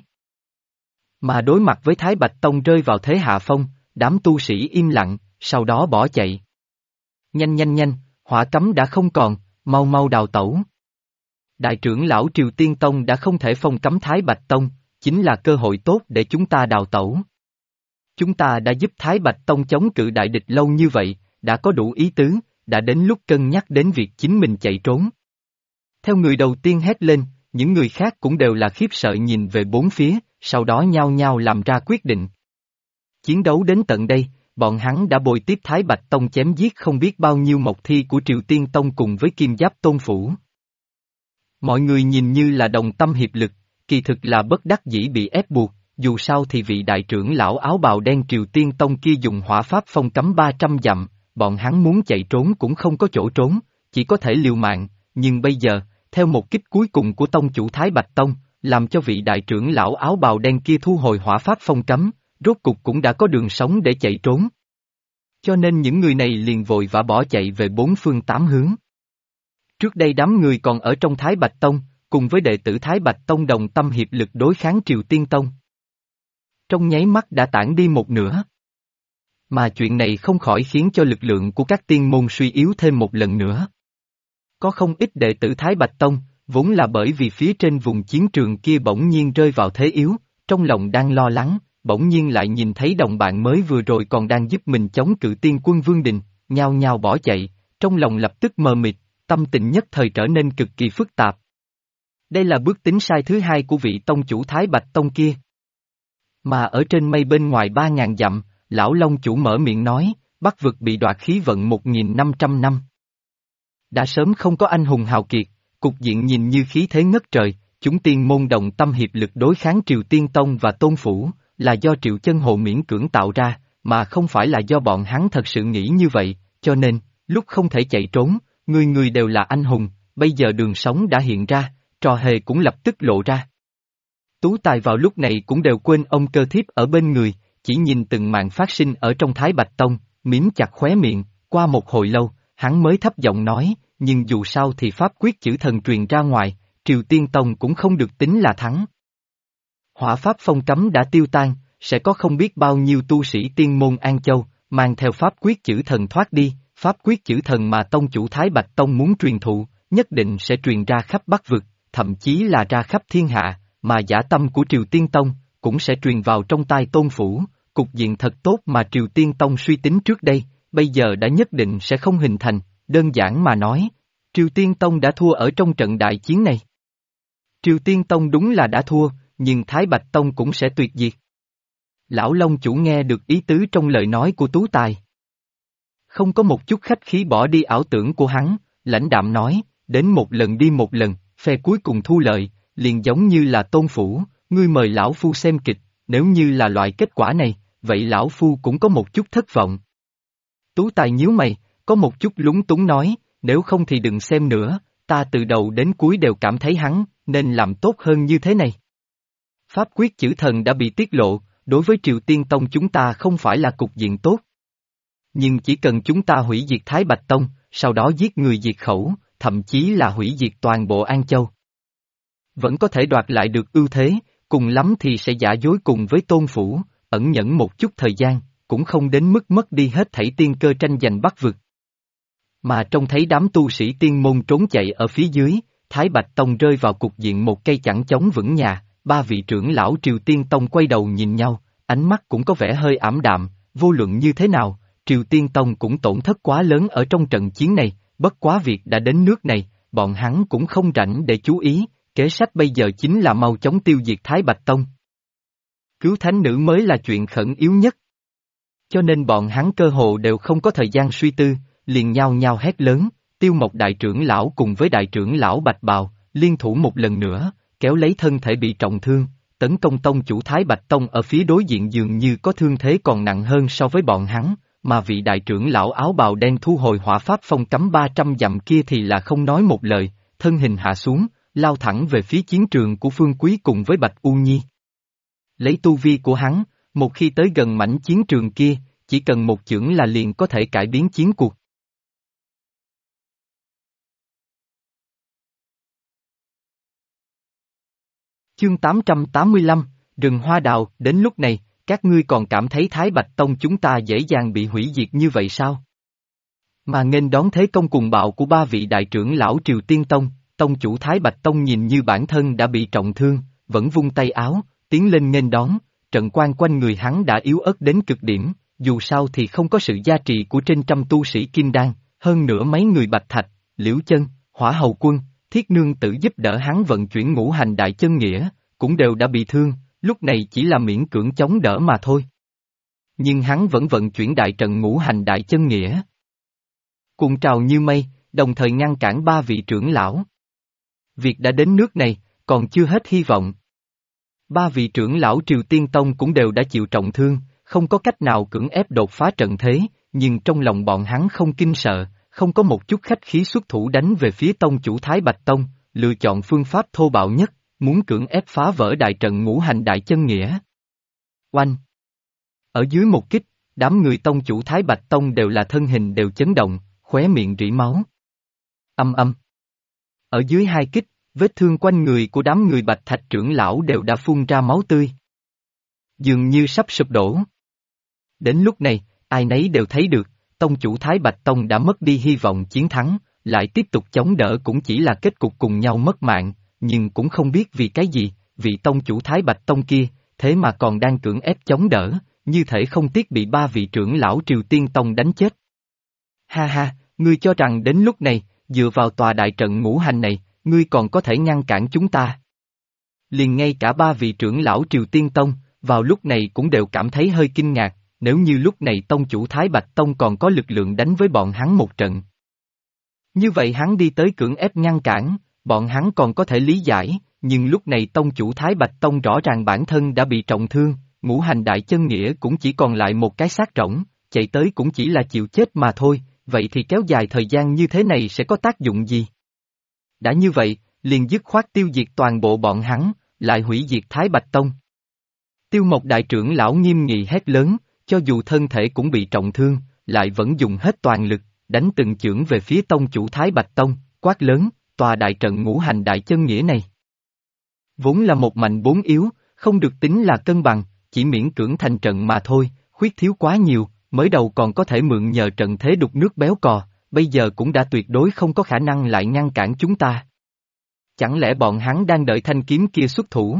Mà đối mặt với Thái Bạch Tông rơi vào thế hạ phong, đám tu sĩ im lặng, sau đó bỏ chạy. Nhanh nhanh nhanh, hỏa cấm đã không còn, mau mau đào tẩu. Đại trưởng lão Triều Tiên Tông đã không thể phong cấm Thái Bạch Tông, chính là cơ hội tốt để chúng ta đào tẩu. Chúng ta đã giúp Thái Bạch Tông chống cự đại địch lâu như vậy, đã có đủ ý tứ, đã đến lúc cân nhắc đến việc chính mình chạy trốn. Theo người đầu tiên hét lên, những người khác cũng đều là khiếp sợ nhìn về bốn phía, sau đó nhao nhao làm ra quyết định. Chiến đấu đến tận đây, bọn hắn đã bồi tiếp Thái Bạch Tông chém giết không biết bao nhiêu mộc thi của Triều Tiên Tông cùng với Kim Giáp Tôn Phủ. Mọi người nhìn như là đồng tâm hiệp lực, kỳ thực là bất đắc dĩ bị ép buộc, dù sao thì vị đại trưởng lão áo bào đen Triều Tiên Tông kia dùng hỏa pháp phong cấm 300 dặm, bọn hắn muốn chạy trốn cũng không có chỗ trốn, chỉ có thể liều mạng, nhưng bây giờ, theo một kích cuối cùng của tông chủ Thái Bạch Tông, làm cho vị đại trưởng lão áo bào đen kia thu hồi hỏa pháp phong cấm, rốt cục cũng đã có đường sống để chạy trốn. Cho nên những người này liền vội vã bỏ chạy về bốn phương tám hướng. Trước đây đám người còn ở trong Thái Bạch Tông, cùng với đệ tử Thái Bạch Tông đồng tâm hiệp lực đối kháng Triều Tiên Tông. Trong nháy mắt đã tản đi một nửa. Mà chuyện này không khỏi khiến cho lực lượng của các tiên môn suy yếu thêm một lần nữa. Có không ít đệ tử Thái Bạch Tông, vốn là bởi vì phía trên vùng chiến trường kia bỗng nhiên rơi vào thế yếu, trong lòng đang lo lắng, bỗng nhiên lại nhìn thấy đồng bạn mới vừa rồi còn đang giúp mình chống cự tiên quân Vương Đình, nhao nhao bỏ chạy, trong lòng lập tức mờ mịt, tâm tình nhất thời trở nên cực kỳ phức tạp. Đây là bước tính sai thứ hai của vị tông chủ Thái Bạch Tông kia. Mà ở trên mây bên ngoài 3.000 dặm, lão Long chủ mở miệng nói, Bắc vực bị đoạt khí vận 1.500 năm. Đã sớm không có anh hùng hào kiệt, cục diện nhìn như khí thế ngất trời, chúng tiên môn đồng tâm hiệp lực đối kháng Triều Tiên Tông và Tôn Phủ, là do Triệu Chân Hồ miễn cưỡng tạo ra, mà không phải là do bọn hắn thật sự nghĩ như vậy, cho nên, lúc không thể chạy trốn, người người đều là anh hùng, bây giờ đường sống đã hiện ra, trò hề cũng lập tức lộ ra. Tú Tài vào lúc này cũng đều quên ông Cơ Thiếp ở bên người, chỉ nhìn từng màn phát sinh ở trong Thái Bạch Tông, mím chặt khóe miệng, qua một hồi lâu, hắn mới thấp giọng nói, nhưng dù sao thì pháp quyết chữ thần truyền ra ngoài, Triều Tiên Tông cũng không được tính là thắng. Hỏa pháp phong cấm đã tiêu tan, sẽ có không biết bao nhiêu tu sĩ tiên môn An Châu, mang theo pháp quyết chữ thần thoát đi, pháp quyết chữ thần mà tông chủ Thái Bạch Tông muốn truyền thụ, nhất định sẽ truyền ra khắp Bắc Vực, thậm chí là ra khắp thiên hạ, mà dã tâm của Triều Tiên Tông, cũng sẽ truyền vào trong tai Tôn Phủ, cục diện thật tốt mà Triều Tiên Tông suy tính trước đây, bây giờ đã nhất định sẽ không hình thành, đơn giản mà nói, Triều Tiên Tông đã thua ở trong trận đại chiến này. Triều Tiên Tông đúng là đã thua, nhưng Thái Bạch Tông cũng sẽ tuyệt diệt. Lão Long chủ nghe được ý tứ trong lời nói của Tú Tài. Không có một chút khách khí bỏ đi ảo tưởng của hắn, lãnh đạm nói, đến một lần đi một lần, phe cuối cùng thu lợi, liền giống như là Tôn Phủ, ngươi mời lão phu xem kịch, nếu như là loại kết quả này, vậy lão phu cũng có một chút thất vọng. Tú Tài nhíu mày, có một chút lúng túng nói, nếu không thì đừng xem nữa, ta từ đầu đến cuối đều cảm thấy hắn, nên làm tốt hơn như thế này. Pháp quyết chữ thần đã bị tiết lộ, đối với Triều Tiên Tông chúng ta không phải là cục diện tốt. Nhưng chỉ cần chúng ta hủy diệt Thái Bạch Tông, sau đó giết người diệt khẩu, thậm chí là hủy diệt toàn bộ An Châu. Vẫn có thể đoạt lại được ưu thế, cùng lắm thì sẽ giả dối cùng với Tôn Phủ, ẩn nhẫn một chút thời gian, cũng không đến mức mất đi hết thảy tiên cơ tranh giành Bắc Vực. Mà trông thấy đám tu sĩ tiên môn trốn chạy ở phía dưới, Thái Bạch Tông rơi vào cục diện một cây chẳng chống vững nhà, ba vị trưởng lão Triều Tiên Tông quay đầu nhìn nhau, ánh mắt cũng có vẻ hơi ảm đạm, vô luận như thế nào, Triều Tiên Tông cũng tổn thất quá lớn ở trong trận chiến này, bất quá việc đã đến nước này, bọn hắn cũng không rảnh để chú ý, kế sách bây giờ chính là mau chóng tiêu diệt Thái Bạch Tông. Cứu thánh nữ mới là chuyện khẩn yếu nhất. Cho nên bọn hắn cơ hồ đều không có thời gian suy tư, liền nhao nhao hét lớn, Tiêu Mộc đại trưởng lão cùng với đại trưởng lão Bạch Bào, liên thủ một lần nữa, kéo lấy thân thể bị trọng thương, tấn công tông chủ Thái Bạch Tông ở phía đối diện dường như có thương thế còn nặng hơn so với bọn hắn, mà vị đại trưởng lão áo bào đen thu hồi hỏa pháp phong cấm 300 dặm kia thì là không nói một lời, thân hình hạ xuống, lao thẳng về phía chiến trường của Phương Quý cùng với Bạch U Nhi. Lấy tu vi của hắn, một khi tới gần mảnh chiến trường kia, chỉ cần một chưởng là liền có thể cải biến chiến cuộc. Chương 885, Rừng Hoa Đào, đến lúc này, các ngươi còn cảm thấy Thái Bạch Tông chúng ta dễ dàng bị hủy diệt như vậy sao? Mà nghênh đón thế công cùng bạo của ba vị đại trưởng lão Triều Tiên Tông, tông chủ Thái Bạch Tông nhìn như bản thân đã bị trọng thương, vẫn vung tay áo, tiến lên nghênh đón, trận quan quanh người hắn đã yếu ớt đến cực điểm, dù sao thì không có sự gia trì của trên trăm tu sĩ kim đan, hơn nữa mấy người Bạch Thạch, Liễu Chân, Hỏa Hầu Quân, Thiết Nương Tử giúp đỡ hắn vận chuyển ngũ hành đại chân nghĩa, cũng đều đã bị thương, lúc này chỉ là miễn cưỡng chống đỡ mà thôi. Nhưng hắn vẫn vận chuyển đại trận ngũ hành đại chân nghĩa. Cuộn trào như mây, đồng thời ngăn cản ba vị trưởng lão. Việc đã đến nước này, còn chưa hết hy vọng. Ba vị trưởng lão Triều Tiên Tông cũng đều đã chịu trọng thương, không có cách nào cưỡng ép đột phá trận thế, nhưng trong lòng bọn hắn không kinh sợ, không có một chút khách khí xuất thủ đánh về phía tông chủ Thái Bạch Tông, lựa chọn phương pháp thô bạo nhất, muốn cưỡng ép phá vỡ đại trận ngũ hành đại chân nghĩa. Oanh! Ở dưới một kích, đám người tông chủ Thái Bạch Tông đều là thân hình đều chấn động, khóe miệng rỉ máu. Âm âm! Ở dưới hai kích, vết thương quanh người của đám người Bạch Thạch trưởng lão đều đã phun ra máu tươi. Dường như sắp sụp đổ. Đến lúc này, ai nấy đều thấy được, tông chủ Thái Bạch Tông đã mất đi hy vọng chiến thắng, lại tiếp tục chống đỡ cũng chỉ là kết cục cùng nhau mất mạng, nhưng cũng không biết vì cái gì, vị tông chủ Thái Bạch Tông kia, thế mà còn đang cưỡng ép chống đỡ, như thể không tiếc bị ba vị trưởng lão Triều Tiên Tông đánh chết. Ha ha, ngươi cho rằng đến lúc này, dựa vào tòa đại trận ngũ hành này, ngươi còn có thể ngăn cản chúng ta. Liền ngay cả ba vị trưởng lão Triều Tiên Tông, vào lúc này cũng đều cảm thấy hơi kinh ngạc, nếu như lúc này tông chủ Thái Bạch Tông còn có lực lượng đánh với bọn hắn một trận. Như vậy hắn đi tới cưỡng ép ngăn cản, bọn hắn còn có thể lý giải, nhưng lúc này tông chủ Thái Bạch Tông rõ ràng bản thân đã bị trọng thương, ngũ hành đại chân nghĩa cũng chỉ còn lại một cái xác rỗng, chạy tới cũng chỉ là chịu chết mà thôi, vậy thì kéo dài thời gian như thế này sẽ có tác dụng gì? Đã như vậy, liền dứt khoát tiêu diệt toàn bộ bọn hắn, lại hủy diệt Thái Bạch Tông. Tiêu Mộc đại trưởng lão nghiêm nghị hét lớn, cho dù thân thể cũng bị trọng thương, lại vẫn dùng hết toàn lực, đánh từng chưởng về phía tông chủ Thái Bạch Tông, quát lớn, tòa đại trận ngũ hành đại chân nghĩa này. Vốn là một mạnh bốn yếu, không được tính là cân bằng, chỉ miễn cưỡng thành trận mà thôi, khuyết thiếu quá nhiều, mới đầu còn có thể mượn nhờ trận thế đục nước béo cò, bây giờ cũng đã tuyệt đối không có khả năng lại ngăn cản chúng ta. Chẳng lẽ bọn hắn đang đợi thanh kiếm kia xuất thủ?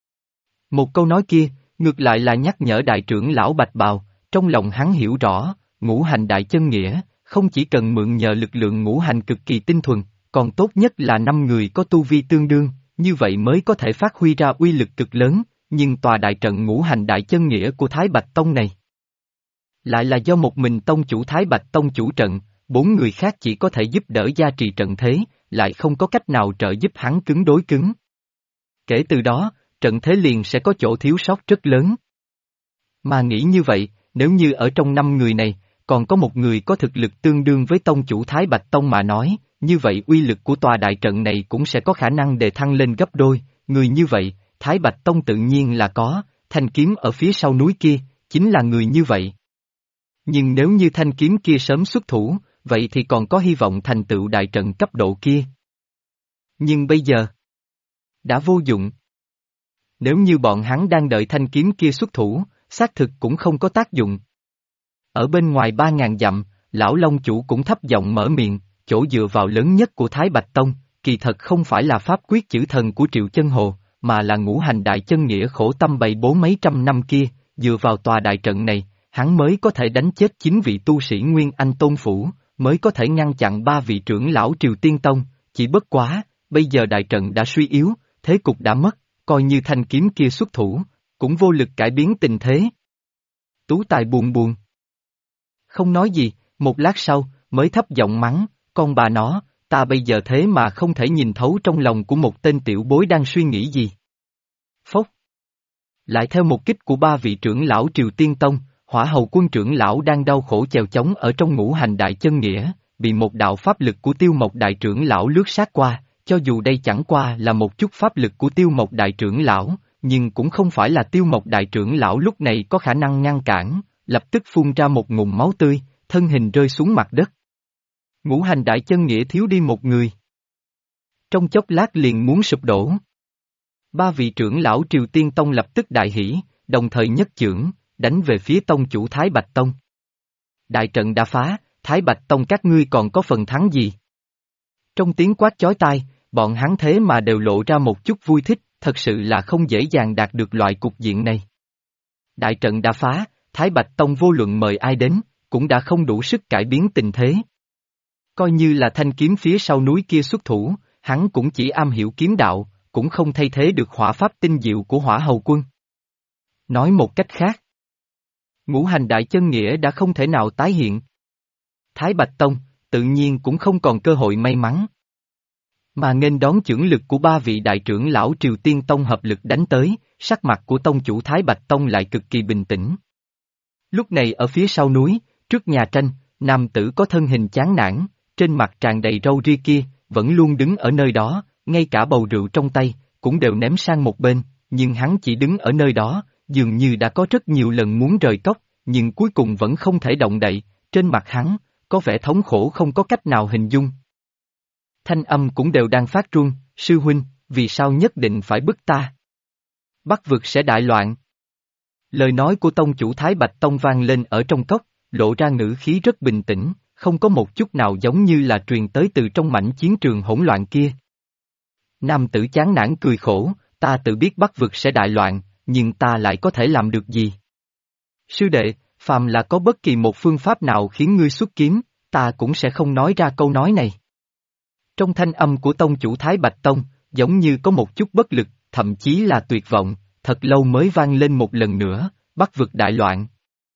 Một câu nói kia, ngược lại là nhắc nhở đại trưởng lão Bạch Bào, trong lòng hắn hiểu rõ, ngũ hành đại chân nghĩa, không chỉ cần mượn nhờ lực lượng ngũ hành cực kỳ tinh thuần, còn tốt nhất là 5 người có tu vi tương đương, như vậy mới có thể phát huy ra uy lực cực lớn, nhưng tòa đại trận ngũ hành đại chân nghĩa của Thái Bạch Tông này lại là do một mình tông chủ Thái Bạch Tông chủ trận, 4 người khác chỉ có thể giúp đỡ gia trì trận thế, lại không có cách nào trợ giúp hắn cứng đối cứng. Kể từ đó, trận thế liền sẽ có chỗ thiếu sót rất lớn. Mà nghĩ như vậy, nếu như ở trong 5 người này, còn có một người có thực lực tương đương với tông chủ Thái Bạch Tông mà nói, như vậy uy lực của tòa đại trận này cũng sẽ có khả năng đề thăng lên gấp đôi, người như vậy, Thái Bạch Tông tự nhiên là có, thanh kiếm ở phía sau núi kia, chính là người như vậy. Nhưng nếu như thanh kiếm kia sớm xuất thủ, vậy thì còn có hy vọng thành tựu đại trận cấp độ kia. Nhưng bây giờ, đã vô dụng. Nếu như bọn hắn đang đợi thanh kiếm kia xuất thủ, xác thực cũng không có tác dụng. Ở bên ngoài 3.000 dặm, lão Long chủ cũng thấp giọng mở miệng, chỗ dựa vào lớn nhất của Thái Bạch Tông, kỳ thật không phải là pháp quyết chữ thần của Triệu Chân Hồ, mà là ngũ hành đại chân nghĩa khổ tâm bày bố mấy trăm năm kia, dựa vào tòa đại trận này, hắn mới có thể đánh chết 9 vị tu sĩ Nguyên Anh Tôn Phủ, mới có thể ngăn chặn 3 vị trưởng lão Triều Tiên Tông, chỉ bất quá, bây giờ đại trận đã suy yếu, thế cục đã mất, coi như thanh kiếm kia xuất thủ, cũng vô lực cải biến tình thế. Tú Tài buồn buồn. Không nói gì, một lát sau, mới thấp giọng mắng, con bà nó, ta bây giờ thế mà không thể nhìn thấu trong lòng của một tên tiểu bối đang suy nghĩ gì. Phốc. Lại theo một kích của 3 vị trưởng lão Triều Tiên Tông, Hỏa Hầu Quân trưởng lão đang đau khổ chèo chống ở trong ngũ hành đại chân nghĩa, bị một đạo pháp lực của Tiêu Mộc đại trưởng lão lướt sát qua, cho dù đây chẳng qua là một chút pháp lực của Tiêu Mộc đại trưởng lão, nhưng cũng không phải là Tiêu Mộc đại trưởng lão lúc này có khả năng ngăn cản, lập tức phun ra một ngụm máu tươi, thân hình rơi xuống mặt đất. Ngũ hành đại chân nghĩa thiếu đi một người. Trong chốc lát liền muốn sụp đổ. 3 vị trưởng lão Triều Tiên Tông lập tức đại hỉ, đồng thời nhất chưởng, đánh về phía tông chủ Thái Bạch Tông. Đại trận đã phá, Thái Bạch Tông các ngươi còn có phần thắng gì? Trong tiếng quát chói tai, bọn hắn thế mà đều lộ ra một chút vui thích, thật sự là không dễ dàng đạt được loại cục diện này. Đại trận đã phá, Thái Bạch Tông vô luận mời ai đến, cũng đã không đủ sức cải biến tình thế. Coi như là thanh kiếm phía sau núi kia xuất thủ, hắn cũng chỉ am hiểu kiếm đạo, cũng không thay thế được hỏa pháp tinh diệu của Hỏa Hầu Quân. Nói một cách khác, ngũ hành đại chân nghĩa đã không thể nào tái hiện. Thái Bạch Tông, tự nhiên cũng không còn cơ hội may mắn. Mà nghênh đón chưởng lực của 3 vị đại trưởng lão Triều Tiên Tông hợp lực đánh tới, sắc mặt của tông chủ Thái Bạch Tông lại cực kỳ bình tĩnh. Lúc này ở phía sau núi, trước nhà tranh, nam tử có thân hình chán nản, trên mặt tràn đầy râu ria kia, vẫn luôn đứng ở nơi đó, ngay cả bầu rượu trong tay, cũng đều ném sang một bên, nhưng hắn chỉ đứng ở nơi đó, dường như đã có rất nhiều lần muốn rời cốc, nhưng cuối cùng vẫn không thể động đậy, trên mặt hắn, có vẻ thống khổ không có cách nào hình dung. Thanh âm cũng đều đang phát run, sư huynh, vì sao nhất định phải bức ta? Bắc vực sẽ đại loạn. Lời nói của tông chủ Thái Bạch Tông vang lên ở trong cốc, lộ ra ngữ khí rất bình tĩnh, không có một chút nào giống như là truyền tới từ trong mảnh chiến trường hỗn loạn kia. Nam tử chán nản cười khổ, ta tự biết Bắc vực sẽ đại loạn, nhưng ta lại có thể làm được gì? Sư đệ, phàm là có bất kỳ một phương pháp nào khiến ngươi xuất kiếm, ta cũng sẽ không nói ra câu nói này. Trong thanh âm của tông chủ Thái Bạch Tông, giống như có một chút bất lực, thậm chí là tuyệt vọng, thật lâu mới vang lên một lần nữa, Bắc vực đại loạn.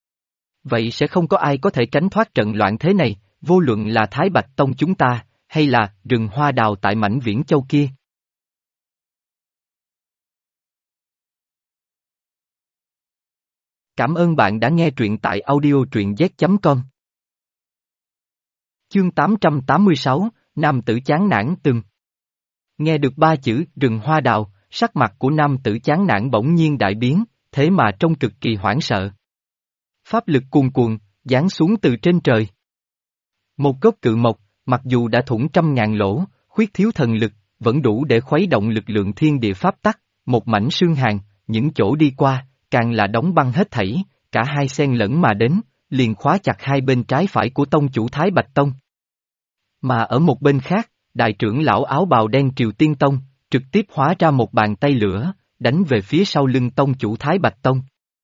Vậy sẽ không có ai có thể tránh thoát trận loạn thế này, vô luận là Thái Bạch Tông chúng ta, hay là rừng hoa đào tại mảnh Viễn Châu kia. Cảm ơn bạn đã nghe truyện tại audio truyện z.com. Chương 886, Nam tử chán nản từng. Nghe được ba chữ rừng hoa đào, sắc mặt của nam tử chán nản bỗng nhiên đại biến, thế mà trông cực kỳ hoảng sợ. Pháp lực cuồn cuộn, giáng xuống từ trên trời. Một gốc cự mộc, mặc dù đã thủng trăm ngàn lỗ, khuyết thiếu thần lực, vẫn đủ để khuấy động lực lượng thiên địa pháp tắc, một mảnh xương hàn, những chỗ đi qua, càng là đóng băng hết thảy, cả hai xen lẫn mà đến, liền khóa chặt hai bên trái phải của tông chủ Thái Bạch Tông. Mà ở một bên khác, đại trưởng lão áo bào đen Triều Tiên Tông, trực tiếp hóa ra một bàn tay lửa, đánh về phía sau lưng tông chủ Thái Bạch Tông.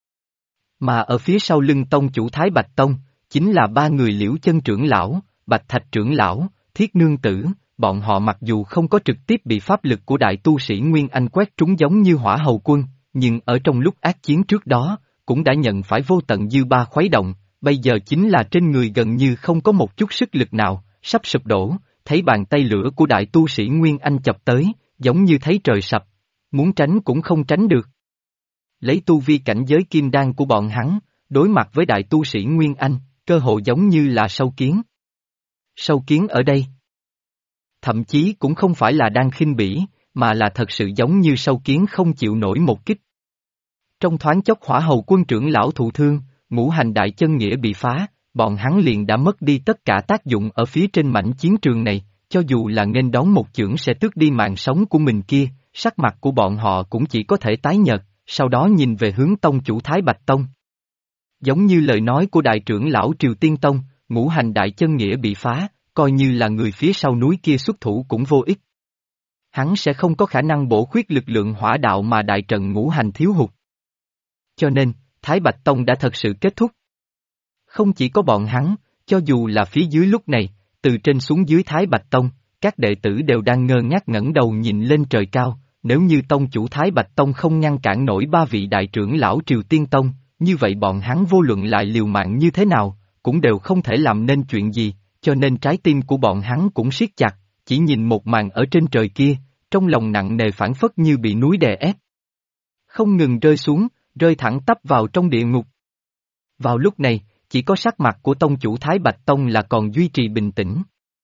Mà ở phía sau lưng tông chủ Thái Bạch Tông, chính là ba người Liễu Chân trưởng lão, Bạch Thạch trưởng lão, Thiết Nương Tử, bọn họ mặc dù không có trực tiếp bị pháp lực của đại tu sĩ Nguyên Anh quét trúng giống như Hỏa Hầu Quân, nhưng ở trong lúc ác chiến trước đó, cũng đã nhận phải vô tận dư ba khuấy động, bây giờ chính là trên người gần như không có một chút sức lực nào, sắp sụp đổ, thấy bàn tay lửa của đại tu sĩ Nguyên Anh chập tới, giống như thấy trời sập, muốn tránh cũng không tránh được. Lấy tu vi cảnh giới kim đan của bọn hắn, đối mặt với đại tu sĩ Nguyên Anh, cơ hội giống như là sâu kiến. Sâu kiến ở đây thậm chí cũng không phải là đang khinh bỉ, mà là thật sự giống như sâu kiến không chịu nổi một kích. Trong thoáng chốc Hỏa Hầu Quân trưởng lão thụ thương, ngũ hành đại chân nghĩa bị phá, bọn hắn liền đã mất đi tất cả tác dụng ở phía trên mảnh chiến trường này, cho dù là nghênh đón một chưởng sẽ tước đi mạng sống của mình kia, sắc mặt của bọn họ cũng chỉ có thể tái nhợt, sau đó nhìn về hướng tông chủ Thái Bạch Tông. Giống như lời nói của đại trưởng lão Triều Tiên Tông, ngũ hành đại chân nghĩa bị phá, coi như là người phía sau núi kia xuất thủ cũng vô ích. Hắn sẽ không có khả năng bổ khuyết lực lượng hỏa đạo mà đại trận ngũ hành thiếu hụt. Cho nên, Thái Bạch Tông đã thật sự kết thúc. Không chỉ có bọn hắn, cho dù là phía dưới lúc này, từ trên xuống dưới Thái Bạch Tông, các đệ tử đều đang ngơ ngác ngẩng đầu nhìn lên trời cao, nếu như tông chủ Thái Bạch Tông không ngăn cản nổi ba vị đại trưởng lão Triều Tiên Tông, như vậy bọn hắn vô luận lại liều mạng như thế nào, cũng đều không thể làm nên chuyện gì, cho nên trái tim của bọn hắn cũng siết chặt, chỉ nhìn một màn ở trên trời kia, trong lòng nặng nề phảng phất như bị núi đè ép. Không ngừng rơi xuống, rơi thẳng tắp vào trong địa ngục. Vào lúc này, chỉ có sắc mặt của tông chủ Thái Bạch Tông là còn duy trì bình tĩnh.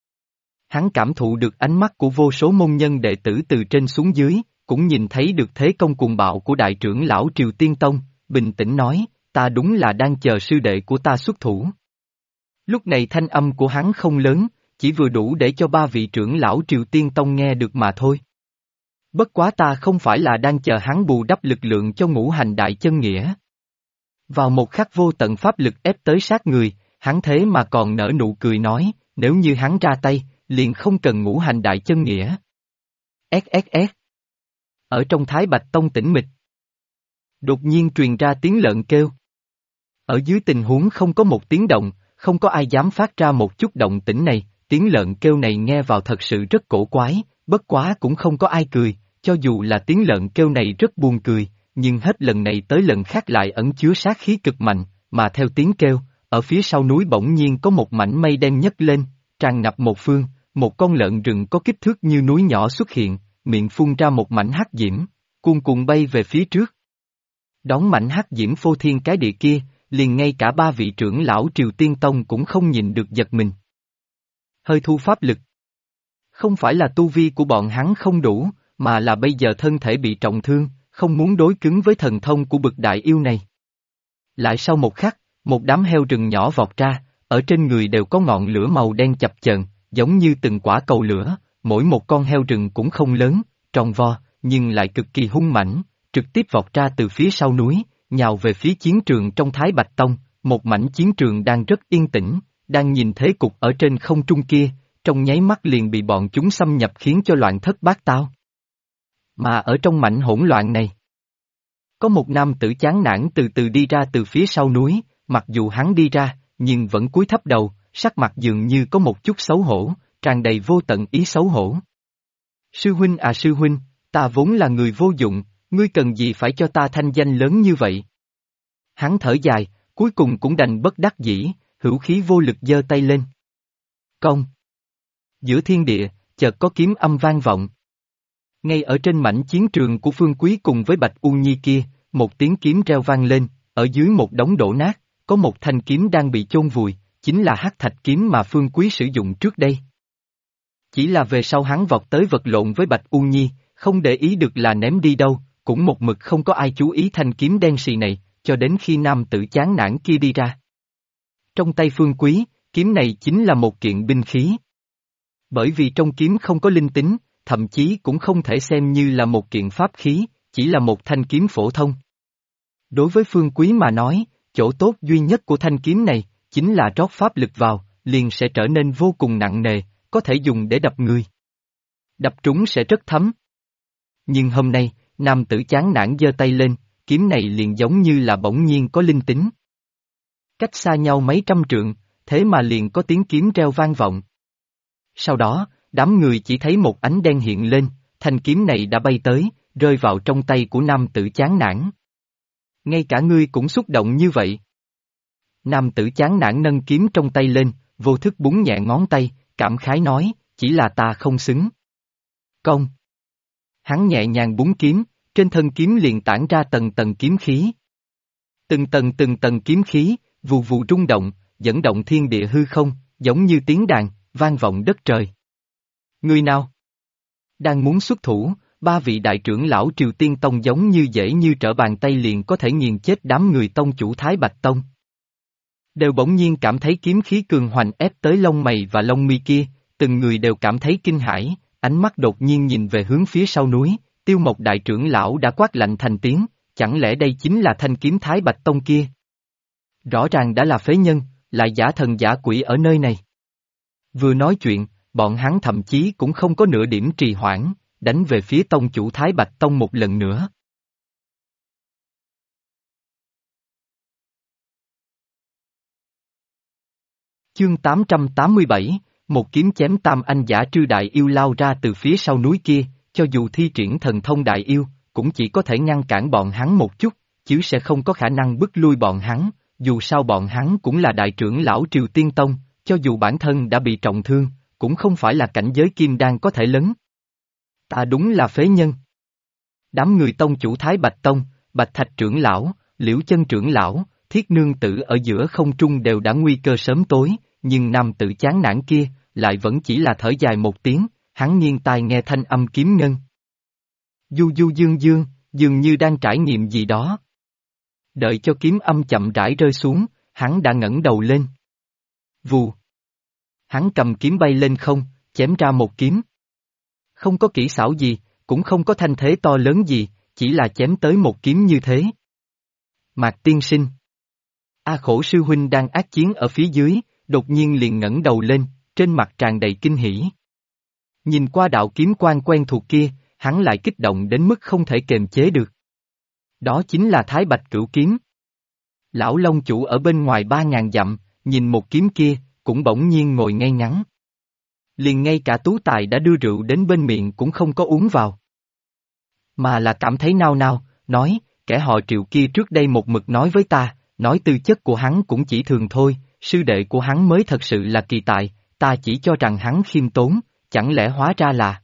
Hắn cảm thụ được ánh mắt của vô số môn nhân đệ tử từ trên xuống dưới, cũng nhìn thấy được thế công cuồng bạo của đại trưởng lão Triều Tiên Tông, bình tĩnh nói, ta đúng là đang chờ sư đệ của ta xuất thủ. Lúc này thanh âm của hắn không lớn, chỉ vừa đủ để cho ba vị trưởng lão Triều Tiên Tông nghe được mà thôi. Bất quá ta không phải là đang chờ hắn bù đắp lực lượng cho ngũ hành đại chân nghĩa. Vào một khắc vô tận pháp lực ép tới sát người, hắn thế mà còn nở nụ cười nói, nếu như hắn ra tay, liền không cần ngũ hành đại chân nghĩa. SSS. Ở trong Thái Bạch Tông tĩnh mịch, đột nhiên truyền ra tiếng lợn kêu. Ở dưới tình huống không có một tiếng động, không có ai dám phát ra một chút động tĩnh này, tiếng lợn kêu này nghe vào thật sự rất cổ quái, bất quá cũng không có ai cười, cho dù là tiếng lợn kêu này rất buồn cười, nhưng hết lần này tới lần khác lại ẩn chứa sát khí cực mạnh, mà theo tiếng kêu, ở phía sau núi bỗng nhiên có một mảnh mây đen nhấc lên, tràn ngập một phương, một con lợn rừng có kích thước như núi nhỏ xuất hiện, miệng phun ra một mảnh hắc diễm, cuồn cuộn bay về phía trước. Đón mảnh hắc diễm phô thiên cái địa kia, liền ngay cả ba vị trưởng lão Triều Tiên Tông cũng không nhìn được giật mình. Hơi thu pháp lực. Không phải là tu vi của bọn hắn không đủ, mà là bây giờ thân thể bị trọng thương, không muốn đối cứng với thần thông của bực đại yêu này. Lại sau một khắc, một đám heo rừng nhỏ vọt ra, ở trên người đều có ngọn lửa màu đen chập chờn, giống như từng quả cầu lửa, mỗi một con heo rừng cũng không lớn, tròn vo, nhưng lại cực kỳ hung mãnh, trực tiếp vọt ra từ phía sau núi, nhào về phía chiến trường trong Thái Bạch Tông, một mảnh chiến trường đang rất yên tĩnh, đang nhìn thế cục ở trên không trung kia, trong nháy mắt liền bị bọn chúng xâm nhập khiến cho loạn thất bát tao. Mà ở trong mảnh hỗn loạn này, có một nam tử chán nản từ từ đi ra từ phía sau núi, mặc dù hắn đi ra, nhưng vẫn cúi thấp đầu, sắc mặt dường như có một chút xấu hổ, tràn đầy vô tận ý xấu hổ. Sư huynh à sư huynh, ta vốn là người vô dụng, ngươi cần gì phải cho ta thanh danh lớn như vậy? Hắn thở dài, cuối cùng cũng đành bất đắc dĩ, hữu khí vô lực giơ tay lên. Cong. Giữa thiên địa, chợt có kiếm âm vang vọng. Ngay ở trên mảnh chiến trường của Phương Quý cùng với Bạch U Nhi kia, một tiếng kiếm reo vang lên, ở dưới một đống đổ nát, có một thanh kiếm đang bị chôn vùi, chính là hắc thạch kiếm mà Phương Quý sử dụng trước đây. Chỉ là về sau hắn vọt tới vật lộn với Bạch U Nhi, không để ý được là ném đi đâu, cũng một mực không có ai chú ý thanh kiếm đen sì này, cho đến khi nam tử chán nản kia đi ra. Trong tay Phương Quý, kiếm này chính là một kiện binh khí. Bởi vì trong kiếm không có linh tính, thậm chí cũng không thể xem như là một kiện pháp khí, chỉ là một thanh kiếm phổ thông. Đối với Phương Quý mà nói, chỗ tốt duy nhất của thanh kiếm này, chính là rót pháp lực vào, liền sẽ trở nên vô cùng nặng nề, có thể dùng để đập người. Đập trúng sẽ rất thấm. Nhưng hôm nay, nam tử chán nản giơ tay lên, kiếm này liền giống như là bỗng nhiên có linh tính. Cách xa nhau mấy trăm trượng, thế mà liền có tiếng kiếm reo vang vọng. Sau đó, đám người chỉ thấy một ánh đen hiện lên, thanh kiếm này đã bay tới, rơi vào trong tay của nam tử chán nản. Ngay cả ngươi cũng xúc động như vậy. Nam tử chán nản nâng kiếm trong tay lên, vô thức búng nhẹ ngón tay, cảm khái nói, chỉ là ta không xứng. Công. Hắn nhẹ nhàng búng kiếm, trên thân kiếm liền tản ra tầng tầng kiếm khí. Từng tầng kiếm khí, vù vù rung động, dẫn động thiên địa hư không, giống như tiếng đàn, vang vọng đất trời. Người nào? Đang muốn xuất thủ, ba vị đại trưởng lão Triều Tiên Tông giống như dễ như trở bàn tay liền có thể nghiền chết đám người tông chủ Thái Bạch Tông. Đều bỗng nhiên cảm thấy kiếm khí cường hoành ép tới lông mày và lông mi kia, từng người đều cảm thấy kinh hãi, ánh mắt đột nhiên nhìn về hướng phía sau núi, Tiêu Mộc đại trưởng lão đã quát lạnh thành tiếng, chẳng lẽ đây chính là thanh kiếm Thái Bạch Tông kia? Rõ ràng đã là phế nhân, lại giả thần giả quỷ ở nơi này. Vừa nói chuyện, bọn hắn thậm chí cũng không có nửa điểm trì hoãn, đánh về phía tông chủ Thái Bạch Tông một lần nữa. Chương 887, một kiếm chém tam anh giả trư đại yêu lao ra từ phía sau núi kia, cho dù thi triển thần thông đại yêu, cũng chỉ có thể ngăn cản bọn hắn một chút, chứ sẽ không có khả năng bức lui bọn hắn, dù sao bọn hắn cũng là đại trưởng lão Triều Tiên Tông, cho dù bản thân đã bị trọng thương, cũng không phải là cảnh giới kim đan có thể lấn. Ta đúng là phế nhân. Đám người tông chủ Thái Bạch Tông, Bạch Thạch trưởng lão, Liễu Chân trưởng lão, Thiết nương tử ở giữa không trung đều đã nguy cơ sớm tối, nhưng nam tử chán nản kia, lại vẫn chỉ là thở dài một tiếng, hắn nghiêng tai nghe thanh âm kiếm ngân. Du du dương dương, dường như đang trải nghiệm gì đó. Đợi cho kiếm âm chậm rãi rơi xuống, hắn đã ngẩng đầu lên. Vù. Hắn cầm kiếm bay lên không, chém ra một kiếm. Không có kỹ xảo gì, cũng không có thanh thế to lớn gì, chỉ là chém tới một kiếm như thế. Mạc tiên sinh. A Khổ sư huynh đang ác chiến ở phía dưới, đột nhiên liền ngẩng đầu lên, trên mặt tràn đầy kinh hỉ. Nhìn qua đạo kiếm quang quen thuộc kia, hắn lại kích động đến mức không thể kềm chế được. Đó chính là Thái Bạch Cửu Kiếm. Lão Long chủ ở bên ngoài 3.000 dặm, nhìn một kiếm kia, cũng bỗng nhiên ngồi ngay ngắn. Liền ngay cả Tú Tài đã đưa rượu đến bên miệng cũng không có uống vào. Mà là cảm thấy nao nao, nói, kẻ họ Triệu kia trước đây một mực nói với ta, nói tư chất của hắn cũng chỉ thường thôi, sư đệ của hắn mới thật sự là kỳ tài, ta chỉ cho rằng hắn khiêm tốn, chẳng lẽ hóa ra là...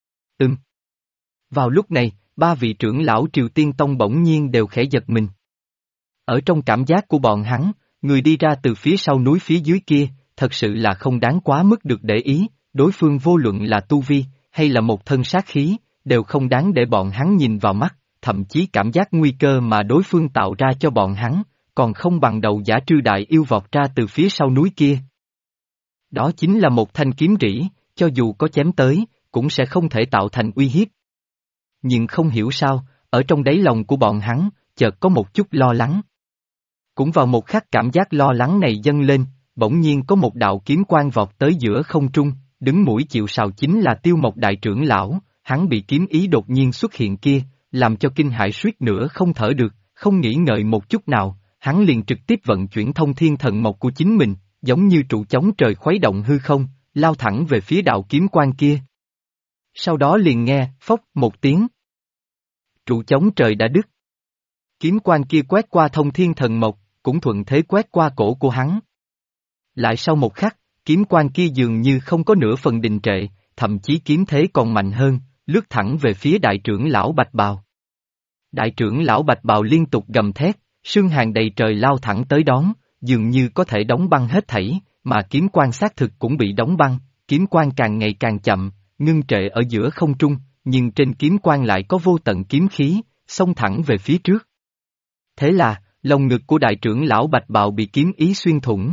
Vào lúc này, ba vị trưởng lão Triều Tiên Tông bỗng nhiên đều khẽ giật mình. Ở trong cảm giác của bọn hắn, người đi ra từ phía sau núi phía dưới kia, thật sự là không đáng quá mức được để ý, đối phương vô luận là tu vi, hay là một thân sát khí, đều không đáng để bọn hắn nhìn vào mắt, thậm chí cảm giác nguy cơ mà đối phương tạo ra cho bọn hắn, còn không bằng đầu giả trư đại yêu vọt ra từ phía sau núi kia. Đó chính là một thanh kiếm rỉ, cho dù có chém tới, cũng sẽ không thể tạo thành uy hiếp. Nhưng không hiểu sao, ở trong đáy lòng của bọn hắn, chợt có một chút lo lắng. Cũng vào một khắc cảm giác lo lắng này dâng lên, bỗng nhiên có một đạo kiếm quang vọt tới giữa không trung, đứng mũi chịu sào chính là Tiêu Mộc đại trưởng lão, hắn bị kiếm ý đột nhiên xuất hiện kia, làm cho kinh hãi suýt nữa không thở được, không nghĩ ngợi một chút nào, hắn liền trực tiếp vận chuyển thông thiên thần mộc của chính mình, giống như trụ chống trời khuấy động hư không, lao thẳng về phía đạo kiếm quang kia. Sau đó liền nghe, phốc, một tiếng. Trụ chống trời đã đứt. Kiếm quang kia quét qua thông thiên thần mộc, cũng thuận thế quét qua cổ của hắn. Lại sau một khắc, kiếm quang kia dường như không có nửa phần đình trệ, thậm chí kiếm thế còn mạnh hơn, lướt thẳng về phía đại trưởng lão Bạch Bào. Đại trưởng lão Bạch Bào liên tục gầm thét, sương hàn đầy trời lao thẳng tới đón, dường như có thể đóng băng hết thảy, mà kiếm quang xác thực cũng bị đóng băng, kiếm quang càng ngày càng chậm, ngưng trệ ở giữa không trung, nhưng trên kiếm quang lại có vô tận kiếm khí, xông thẳng về phía trước. Thế là, lồng ngực của đại trưởng lão Bạch Bào bị kiếm ý xuyên thủng.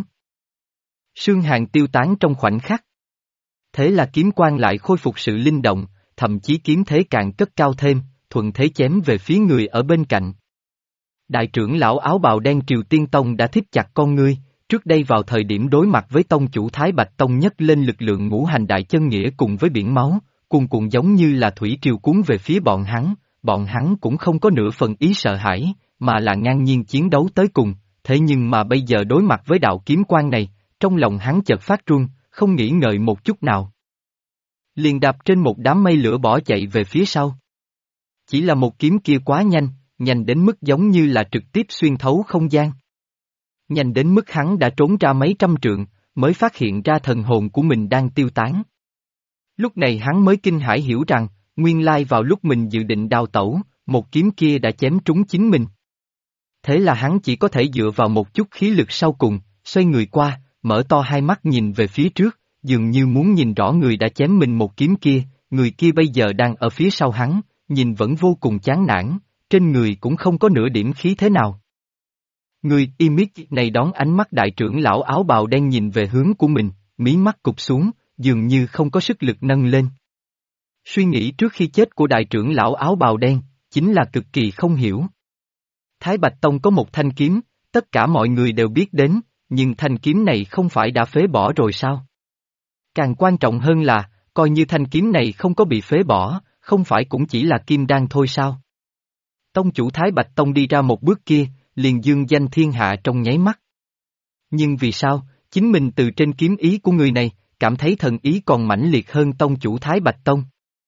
Xương hàn tiêu tán trong khoảnh khắc. Thế là kiếm quang lại khôi phục sự linh động, thậm chí kiếm thế càng cất cao thêm, thuận thế chém về phía người ở bên cạnh. Đại trưởng lão áo bào đen Triều Tiên Tông đã thít chặt con ngươi, trước đây vào thời điểm đối mặt với tông chủ Thái Bạch Tông nhấc lên lực lượng ngũ hành đại chân nghĩa cùng với biển máu, cuồn cuộn giống như là thủy triều cuốn về phía bọn hắn cũng không có nửa phần ý sợ hãi, mà là ngang nhiên chiến đấu tới cùng, thế nhưng mà bây giờ đối mặt với đạo kiếm quang này, trong lòng hắn chợt phát run, không nghĩ ngợi một chút nào. Liền đạp trên một đám mây lửa bỏ chạy về phía sau. Chỉ là một kiếm kia quá nhanh, nhanh đến mức giống như là trực tiếp xuyên thấu không gian. Nhanh đến mức hắn đã trốn ra mấy trăm trượng, mới phát hiện ra thần hồn của mình đang tiêu tán. Lúc này hắn mới kinh hãi hiểu rằng, nguyên lai vào lúc mình dự định đào tẩu, một kiếm kia đã chém trúng chính mình. Thế là hắn chỉ có thể dựa vào một chút khí lực sau cùng, xoay người qua, mở to hai mắt nhìn về phía trước, dường như muốn nhìn rõ người đã chém mình một kiếm kia, người kia bây giờ đang ở phía sau hắn, nhìn vẫn vô cùng chán nản, trên người cũng không có nửa điểm khí thế nào. Người Imit này đón ánh mắt đại trưởng lão áo bào đen nhìn về hướng của mình, mí mắt cụp xuống, dường như không có sức lực nâng lên. Suy nghĩ trước khi chết của đại trưởng lão áo bào đen, chính là cực kỳ không hiểu. Thái Bạch Tông có một thanh kiếm, tất cả mọi người đều biết đến, nhưng thanh kiếm này không phải đã phế bỏ rồi sao? Càng quan trọng hơn là, coi như thanh kiếm này không có bị phế bỏ, không phải cũng chỉ là kim đan thôi sao? Tông chủ Thái Bạch Tông đi ra một bước kia, liền dương danh thiên hạ trong nháy mắt. Nhưng vì sao, chính mình từ trên kiếm ý của người này, cảm thấy thần ý còn mãnh liệt hơn tông chủ Thái Bạch Tông.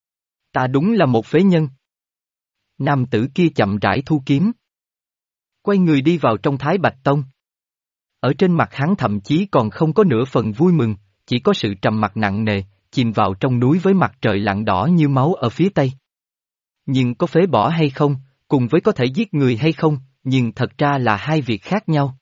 Ta đúng là một phế nhân. Nam tử kia chậm rãi thu kiếm. Quay người đi vào trong Thái Bạch Tông. Ở trên mặt hắn thậm chí còn không có nửa phần vui mừng, chỉ có sự trầm mặc nặng nề, chìm vào trong núi với mặt trời lặn đỏ như máu ở phía tây. Nhưng có phế bỏ hay không, cùng với có thể giết người hay không, nhưng thật ra là hai việc khác nhau.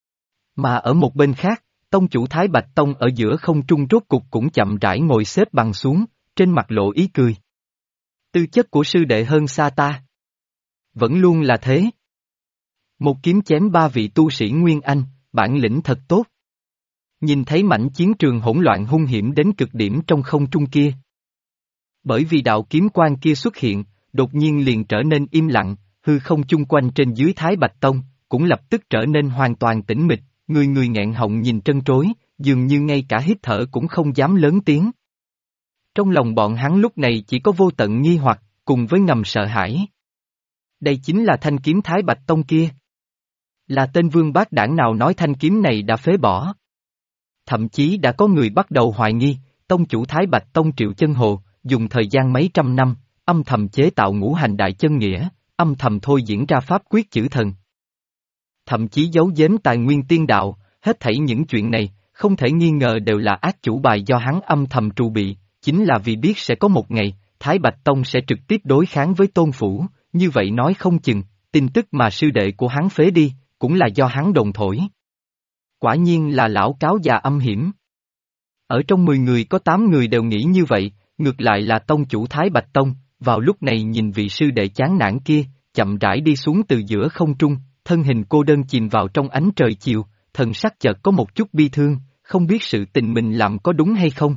Mà ở một bên khác, tông chủ Thái Bạch Tông ở giữa không trung rốt cục cũng chậm rãi ngồi xếp bằng xuống, trên mặt lộ ý cười. Tư chất của sư đệ hơn xa ta. Vẫn luôn là thế. Một kiếm chém ba vị tu sĩ Nguyên Anh, bản lĩnh thật tốt. Nhìn thấy mảnh chiến trường hỗn loạn hung hiểm đến cực điểm trong không trung kia. Bởi vì đạo kiếm quang kia xuất hiện, đột nhiên liền trở nên im lặng, hư không chung quanh trên dưới Thái Bạch Tông, cũng lập tức trở nên hoàn toàn tĩnh mịch, người người nghẹn họng nhìn trân trối, dường như ngay cả hít thở cũng không dám lớn tiếng. Trong lòng bọn hắn lúc này chỉ có vô tận nghi hoặc, cùng với ngầm sợ hãi. Đây chính là thanh kiếm Thái Bạch Tông kia. Là tên vương bát đảng nào nói thanh kiếm này đã phế bỏ. Thậm chí đã có người bắt đầu hoài nghi, tông chủ Thái Bạch Tông Triệu Chân Hồ, dùng thời gian mấy trăm năm, âm thầm chế tạo ngũ hành đại chân nghĩa, âm thầm thôi diễn ra pháp quyết chữ thần. Thậm chí giấu giếm tài nguyên tiên đạo, hết thảy những chuyện này, không thể nghi ngờ đều là ác chủ bài do hắn âm thầm trù bị, chính là vì biết sẽ có một ngày, Thái Bạch Tông sẽ trực tiếp đối kháng với Tôn Phủ, như vậy nói không chừng, tin tức mà sư đệ của hắn phế đi, cũng là do hắn đồn thổi. Quả nhiên là lão cáo già âm hiểm. Ở trong 10 người có 8 người đều nghĩ như vậy, ngược lại là tông chủ Thái Bạch Tông, vào lúc này nhìn vị sư đệ chán nản kia, chậm rãi đi xuống từ giữa không trung, thân hình cô đơn chìm vào trong ánh trời chiều, thần sắc chợt có một chút bi thương, không biết sự tình mình làm có đúng hay không.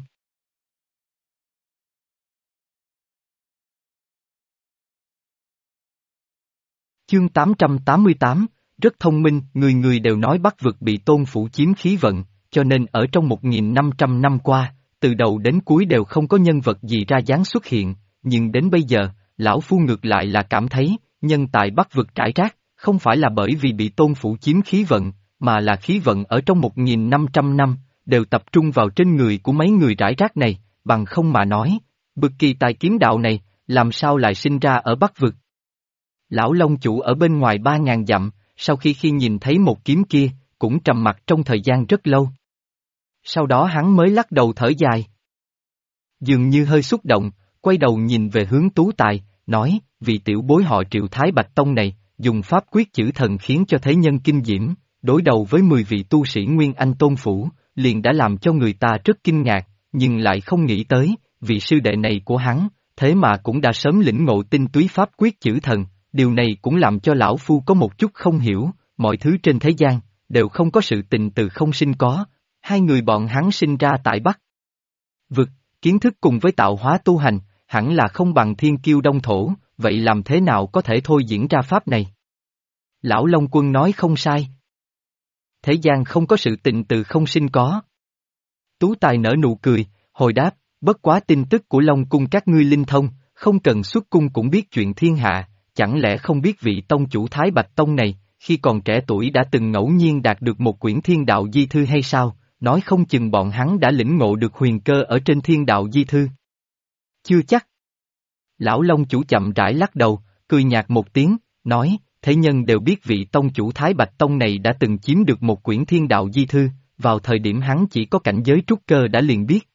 Chương 888, rất thông minh, người người đều nói Bắc vực bị Tôn Phủ chiếm khí vận, cho nên ở trong 1.500 năm qua, từ đầu đến cuối đều không có nhân vật gì ra dáng xuất hiện, nhưng đến bây giờ, lão phu ngược lại là cảm thấy, nhân tài Bắc vực trải rác, không phải là bởi vì bị Tôn Phủ chiếm khí vận, mà là khí vận ở trong 1.500 năm, đều tập trung vào trên người của mấy người rải rác này, bằng không mà nói, bực kỳ tài kiếm đạo này, làm sao lại sinh ra ở Bắc vực. Lão Long chủ ở bên ngoài 3.000 dặm, sau khi nhìn thấy một kiếm kia, cũng trầm mặc trong thời gian rất lâu. Sau đó hắn mới lắc đầu thở dài. Dường như hơi xúc động, quay đầu nhìn về hướng Tú Tài, nói, vị tiểu bối họ Triệu Thái Bạch Tông này, dùng pháp quyết chữ thần khiến cho thế nhân kinh diễm, đối đầu với 10 vị tu sĩ Nguyên Anh Tôn Phủ, liền đã làm cho người ta rất kinh ngạc, nhưng lại không nghĩ tới, vị sư đệ này của hắn, thế mà cũng đã sớm lĩnh ngộ tinh túy pháp quyết chữ thần, điều này cũng làm cho lão phu có một chút không hiểu, mọi thứ trên thế gian, đều không có sự tình từ không sinh có, hai người bọn hắn sinh ra tại Bắc Vực, kiến thức cùng với tạo hóa tu hành, hẳn là không bằng thiên kiêu đông thổ, vậy làm thế nào có thể thôi diễn ra pháp này? Lão Long Quân nói không sai. Thế gian không có sự tình từ không sinh có. Tú Tài nở nụ cười, hồi đáp, bất quá tin tức của Long Cung các ngươi linh thông, không cần xuất cung cũng biết chuyện thiên hạ, chẳng lẽ không biết vị tông chủ Thái Bạch Tông này, khi còn trẻ tuổi đã từng ngẫu nhiên đạt được một quyển thiên đạo di thư hay sao, nói không chừng bọn hắn đã lĩnh ngộ được huyền cơ ở trên thiên đạo di thư. Chưa chắc. Lão Long chủ chậm rãi lắc đầu, cười nhạt một tiếng, nói, thế nhân đều biết vị tông chủ Thái Bạch Tông này đã từng chiếm được một quyển thiên đạo di thư, vào thời điểm hắn chỉ có cảnh giới trúc cơ đã liền biết.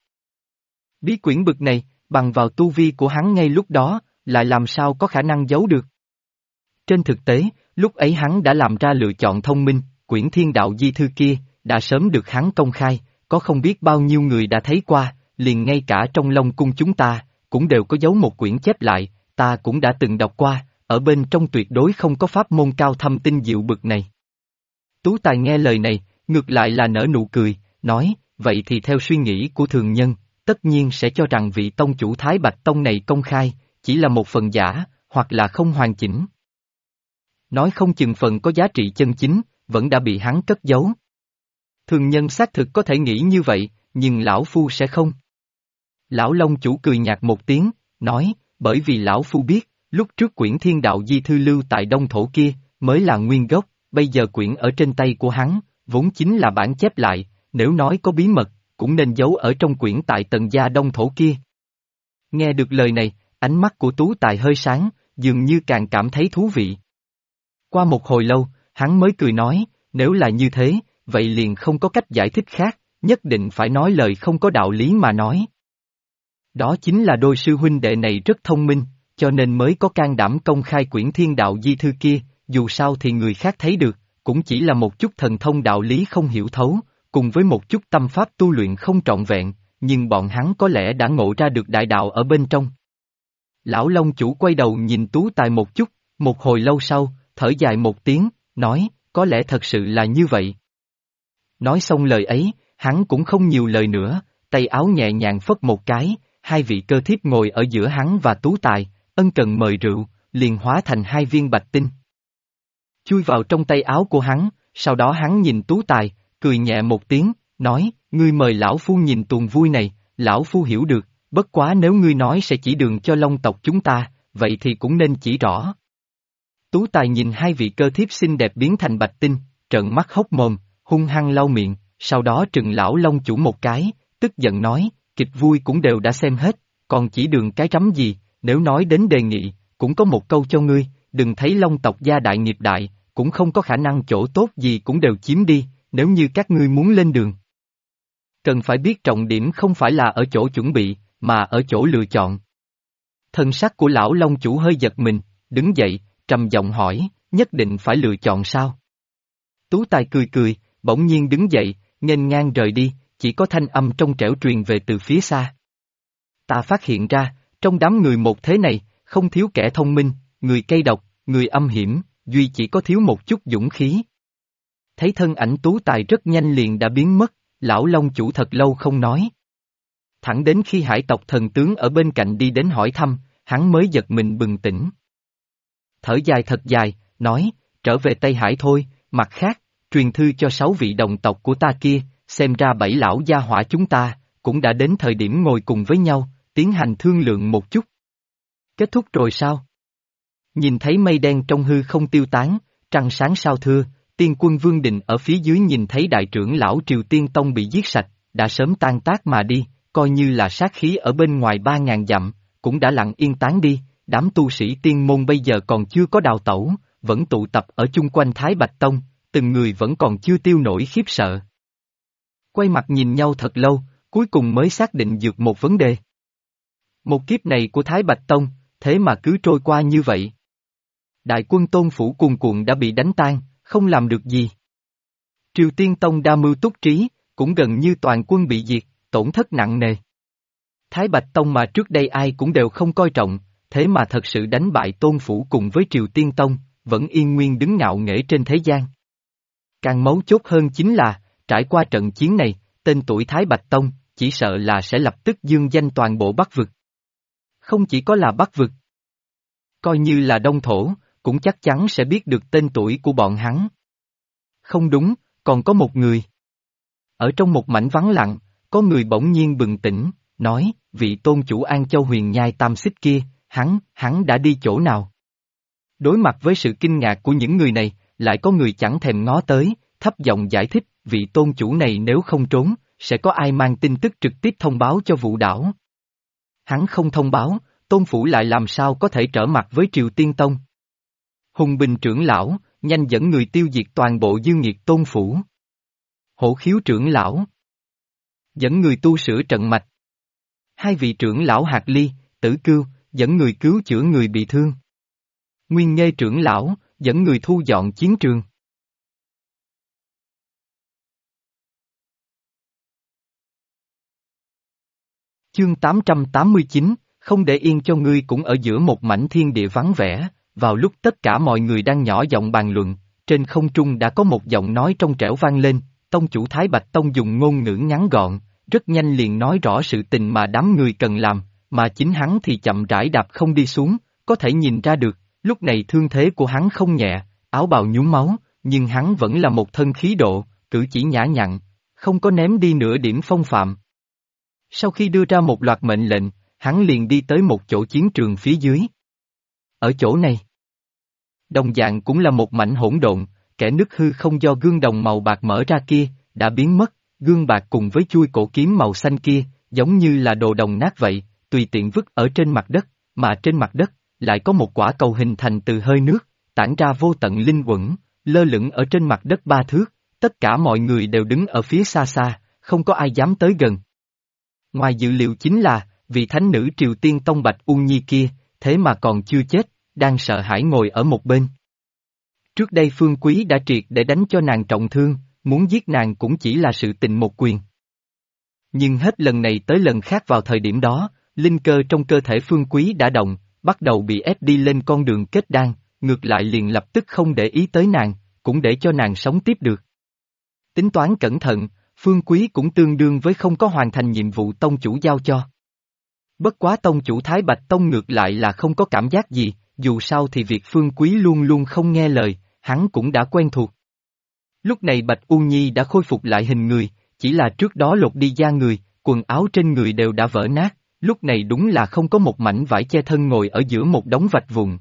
Bí quyển bực này, bằng vào tu vi của hắn ngay lúc đó, lại làm sao có khả năng giấu được. Trên thực tế, lúc ấy hắn đã làm ra lựa chọn thông minh, quyển thiên đạo di thư kia, đã sớm được hắn công khai, có không biết bao nhiêu người đã thấy qua, liền ngay cả trong Long Cung chúng ta, cũng đều có giấu một quyển chép lại, ta cũng đã từng đọc qua, ở bên trong tuyệt đối không có pháp môn cao thâm tinh diệu bực này. Tú Tài nghe lời này, ngược lại là nở nụ cười, nói, vậy thì theo suy nghĩ của thường nhân, tất nhiên sẽ cho rằng vị tông chủ Thái Bạch Tông này công khai, chỉ là một phần giả, hoặc là không hoàn chỉnh. Nói không chừng phần có giá trị chân chính, vẫn đã bị hắn cất giấu. Thường nhân xác thực có thể nghĩ như vậy, nhưng lão phu sẽ không. Lão Long chủ cười nhạt một tiếng, nói, bởi vì lão phu biết, lúc trước quyển thiên đạo di thư lưu tại Đông Thổ kia, mới là nguyên gốc, bây giờ quyển ở trên tay của hắn, vốn chính là bản chép lại, nếu nói có bí mật, cũng nên giấu ở trong quyển tại tầng gia Đông Thổ kia. Nghe được lời này, ánh mắt của Tú Tài hơi sáng, dường như càng cảm thấy thú vị. Qua một hồi lâu, hắn mới cười nói, nếu là như thế, vậy liền không có cách giải thích khác, nhất định phải nói lời không có đạo lý mà nói. Đó chính là đôi sư huynh đệ này rất thông minh, cho nên mới có can đảm công khai quyển thiên đạo di thư kia, dù sao thì người khác thấy được, cũng chỉ là một chút thần thông đạo lý không hiểu thấu, cùng với một chút tâm pháp tu luyện không trọn vẹn, nhưng bọn hắn có lẽ đã ngộ ra được đại đạo ở bên trong. Lão Long chủ quay đầu nhìn Tú Tài một chút, một hồi lâu sau, thở dài một tiếng, nói, có lẽ thật sự là như vậy. Nói xong lời ấy, hắn cũng không nhiều lời nữa, tay áo nhẹ nhàng phất một cái, hai vị cơ thiếp ngồi ở giữa hắn và Tú Tài, ân cần mời rượu, liền hóa thành hai viên bạch tinh. Chui vào trong tay áo của hắn, sau đó hắn nhìn Tú Tài, cười nhẹ một tiếng, nói, ngươi mời lão phu nhìn tuồng vui này, lão phu hiểu được, bất quá nếu ngươi nói sẽ chỉ đường cho Long tộc chúng ta, vậy thì cũng nên chỉ rõ. Tú Tài nhìn hai vị cơ thiếp xinh đẹp biến thành bạch tinh, trợn mắt hốc mồm, hung hăng lau miệng, sau đó trừng lão Long chủ một cái, tức giận nói, kịch vui cũng đều đã xem hết, còn chỉ đường cái rắm gì, nếu nói đến đề nghị, cũng có một câu cho ngươi, đừng thấy Long tộc gia đại nghiệp đại, cũng không có khả năng chỗ tốt gì cũng đều chiếm đi, nếu như các ngươi muốn lên đường. Cần phải biết trọng điểm không phải là ở chỗ chuẩn bị, mà ở chỗ lựa chọn. Thân sắc của lão Long chủ hơi giật mình, đứng dậy, trầm giọng hỏi, nhất định phải lựa chọn sao? Tú Tài cười cười, bỗng nhiên đứng dậy, nghênh ngang rời đi, chỉ có thanh âm trong trẻo truyền về từ phía xa. Ta phát hiện ra, trong đám người một thế này, không thiếu kẻ thông minh, người cay độc, người âm hiểm, duy chỉ có thiếu một chút dũng khí. Thấy thân ảnh Tú Tài rất nhanh liền đã biến mất, lão Long chủ thật lâu không nói. Thẳng đến khi hải tộc thần tướng ở bên cạnh đi đến hỏi thăm, hắn mới giật mình bừng tỉnh. Thở dài thật dài, nói, trở về Tây Hải thôi, mặt khác, truyền thư cho 6 vị đồng tộc của ta kia, xem ra 7 lão gia hỏa chúng ta, cũng đã đến thời điểm ngồi cùng với nhau, tiến hành thương lượng một chút. Kết thúc rồi sao? Nhìn thấy mây đen trong hư không tiêu tán, trăng sáng sao thưa, tiên quân Vương Đình ở phía dưới nhìn thấy đại trưởng lão Triều Tiên Tông bị giết sạch, đã sớm tan tác mà đi, coi như là sát khí ở bên ngoài 3.000 dặm, cũng đã lặng yên tán đi, đám tu sĩ tiên môn bây giờ còn chưa có đào tẩu, vẫn tụ tập ở chung quanh Thái Bạch Tông, từng người vẫn còn chưa tiêu nổi khiếp sợ. Quay mặt nhìn nhau thật lâu, cuối cùng mới xác định được một vấn đề. Một kiếp này của Thái Bạch Tông, thế mà cứ trôi qua như vậy. Đại quân Tôn Phủ cuồn cuộn đã bị đánh tan, không làm được gì. Triều Tiên Tông đa mưu túc trí, cũng gần như toàn quân bị diệt, tổn thất nặng nề. Thái Bạch Tông mà trước đây ai cũng đều không coi trọng, thế mà thật sự đánh bại Tôn Phủ cùng với Triều Tiên Tông, vẫn yên nguyên đứng ngạo nghễ trên thế gian. Càng mấu chốt hơn chính là, trải qua trận chiến này, tên tuổi Thái Bạch Tông, chỉ sợ là sẽ lập tức dương danh toàn bộ Bắc Vực. Không chỉ có là Bắc Vực, coi như là Đông Thổ, cũng chắc chắn sẽ biết được tên tuổi của bọn hắn. Không đúng, còn có một người. Ở trong một mảnh vắng lặng, có người bỗng nhiên bừng tỉnh, nói, vị tôn chủ An Châu Huyền Nhai Tam Xích kia, hắn đã đi chỗ nào? Đối mặt với sự kinh ngạc của những người này, lại có người chẳng thèm ngó tới, thấp giọng giải thích, vị tôn chủ này nếu không trốn, sẽ có ai mang tin tức trực tiếp thông báo cho Vũ Đảo. Hắn không thông báo, Tôn Phủ lại làm sao có thể trở mặt với Triều Tiên Tông? Hùng Bình trưởng lão, nhanh dẫn người tiêu diệt toàn bộ dư nghiệt Tôn Phủ. Hổ Khiếu trưởng lão, dẫn người tu sửa trận mạch. Hai vị trưởng lão Hạt Ly, Tử Cưu, dẫn người cứu chữa người bị thương. Nguyên Nghê trưởng lão, dẫn người thu dọn chiến trường. Chương 889, không để yên cho ngươi cũng ở giữa một mảnh thiên địa vắng vẻ, vào lúc tất cả mọi người đang nhỏ giọng bàn luận, trên không trung đã có một giọng nói trong trẻo vang lên, tông chủ Thái Bạch Tông dùng ngôn ngữ ngắn gọn, rất nhanh liền nói rõ sự tình mà đám người cần làm, mà chính hắn thì chậm rãi đạp không đi xuống, có thể nhìn ra được, lúc này thương thế của hắn không nhẹ, áo bào nhuốm máu, nhưng hắn vẫn là một thân khí độ, cử chỉ nhã nhặn, không có ném đi nửa điểm phong phạm. Sau khi đưa ra một loạt mệnh lệnh, hắn liền đi tới một chỗ chiến trường phía dưới. Ở chỗ này, đồng dạng cũng là một mảnh hỗn độn, kẻ nứt hư không do gương đồng màu bạc mở ra kia, đã biến mất, gương bạc cùng với chuôi cổ kiếm màu xanh kia, giống như là đồ đồng nát vậy, tùy tiện vứt ở trên mặt đất, mà trên mặt đất, lại có một quả cầu hình thành từ hơi nước, tản ra vô tận linh quẩn, lơ lửng ở trên mặt đất 3 thước, tất cả mọi người đều đứng ở phía xa xa, không có ai dám tới gần. Ngoài dự liệu chính là, vị thánh nữ Triều Tiên Tông Bạch U Nhi kia, thế mà còn chưa chết, đang sợ hãi ngồi ở một bên. Trước đây Phương Quý đã triệt để đánh cho nàng trọng thương, muốn giết nàng cũng chỉ là sự tình một quyền. Nhưng hết lần này tới lần khác vào thời điểm đó, linh cơ trong cơ thể Phương Quý đã động, bắt đầu bị ép đi lên con đường kết đan, ngược lại liền lập tức không để ý tới nàng, cũng để cho nàng sống tiếp được. Tính toán cẩn thận, Phương Quý cũng tương đương với không có hoàn thành nhiệm vụ tông chủ giao cho. Bất quá tông chủ Thái Bạch Tông ngược lại là không có cảm giác gì, dù sao thì việc Phương Quý luôn luôn không nghe lời, hắn cũng đã quen thuộc. Lúc này Bạch U Nhi đã khôi phục lại hình người, chỉ là trước đó lột đi da người, quần áo trên người đều đã vỡ nát, lúc này đúng là không có một mảnh vải che thân ngồi ở giữa một đống vạch vụn.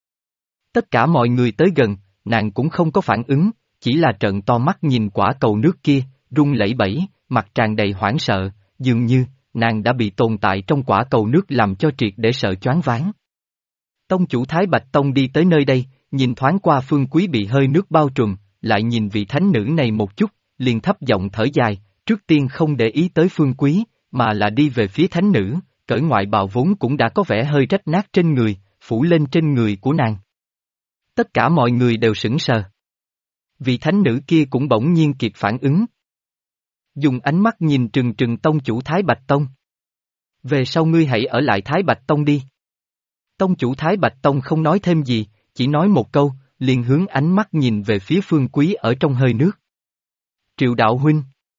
Tất cả mọi người tới gần, nàng cũng không có phản ứng, chỉ là trợn to mắt nhìn quả cầu nước kia, run lẩy bẩy, mặt tràn đầy hoảng sợ, dường như, nàng đã bị tồn tại trong quả cầu nước làm cho triệt để sợ choáng váng. Tông chủ Thái Bạch Tông đi tới nơi đây, nhìn thoáng qua Phương Quý bị hơi nước bao trùm, lại nhìn vị thánh nữ này một chút, liền thấp giọng thở dài, trước tiên không để ý tới Phương Quý, mà là đi về phía thánh nữ, cởi ngoại bào vốn cũng đã có vẻ hơi rách nát trên người, phủ lên trên người của nàng. Tất cả mọi người đều sững sờ. Vị thánh nữ kia cũng bỗng nhiên kịp phản ứng. Dùng ánh mắt nhìn trừng trừng tông chủ Thái Bạch Tông. Về sau ngươi hãy ở lại Thái Bạch Tông đi. Tông chủ Thái Bạch Tông không nói thêm gì, chỉ nói một câu, liền hướng ánh mắt nhìn về phía Phương Quý ở trong hơi nước. Triệu đạo huynh.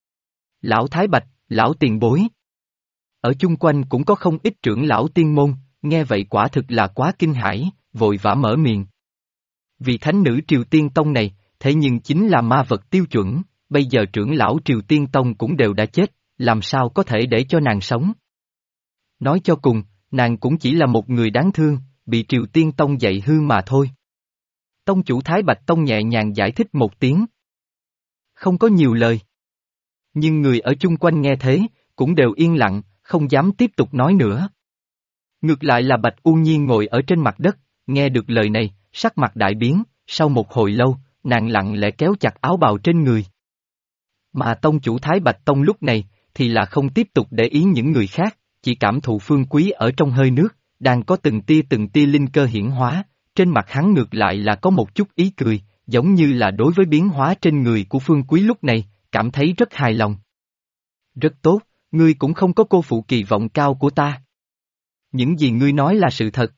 Lão Thái Bạch, lão tiền bối. Ở chung quanh cũng có không ít trưởng lão tiên môn, nghe vậy quả thực là quá kinh hãi, vội vã mở miệng. Vì thánh nữ Triều Tiên Tông này, thế nhưng chính là ma vật tiêu chuẩn, bây giờ trưởng lão Triều Tiên Tông cũng đều đã chết, làm sao có thể để cho nàng sống. Nói cho cùng, nàng cũng chỉ là một người đáng thương, bị Triều Tiên Tông dạy hư mà thôi. Tông chủ Thái Bạch Tông nhẹ nhàng giải thích một tiếng. Không có nhiều lời. Nhưng người ở chung quanh nghe thế, cũng đều yên lặng, không dám tiếp tục nói nữa. Ngược lại là Bạch U Nhiên ngồi ở trên mặt đất, nghe được lời này, sắc mặt đại biến, sau một hồi lâu, nàng lặng lẽ kéo chặt áo bào trên người. Mà tông chủ Thái Bạch Tông lúc này, thì là không tiếp tục để ý những người khác, chỉ cảm thụ Phương Quý ở trong hơi nước, đang có từng tia linh cơ hiển hóa, trên mặt hắn ngược lại là có một chút ý cười, giống như là đối với biến hóa trên người của Phương Quý lúc này, cảm thấy rất hài lòng. Rất tốt, ngươi cũng không có cô phụ kỳ vọng cao của ta. Những gì ngươi nói là sự thật.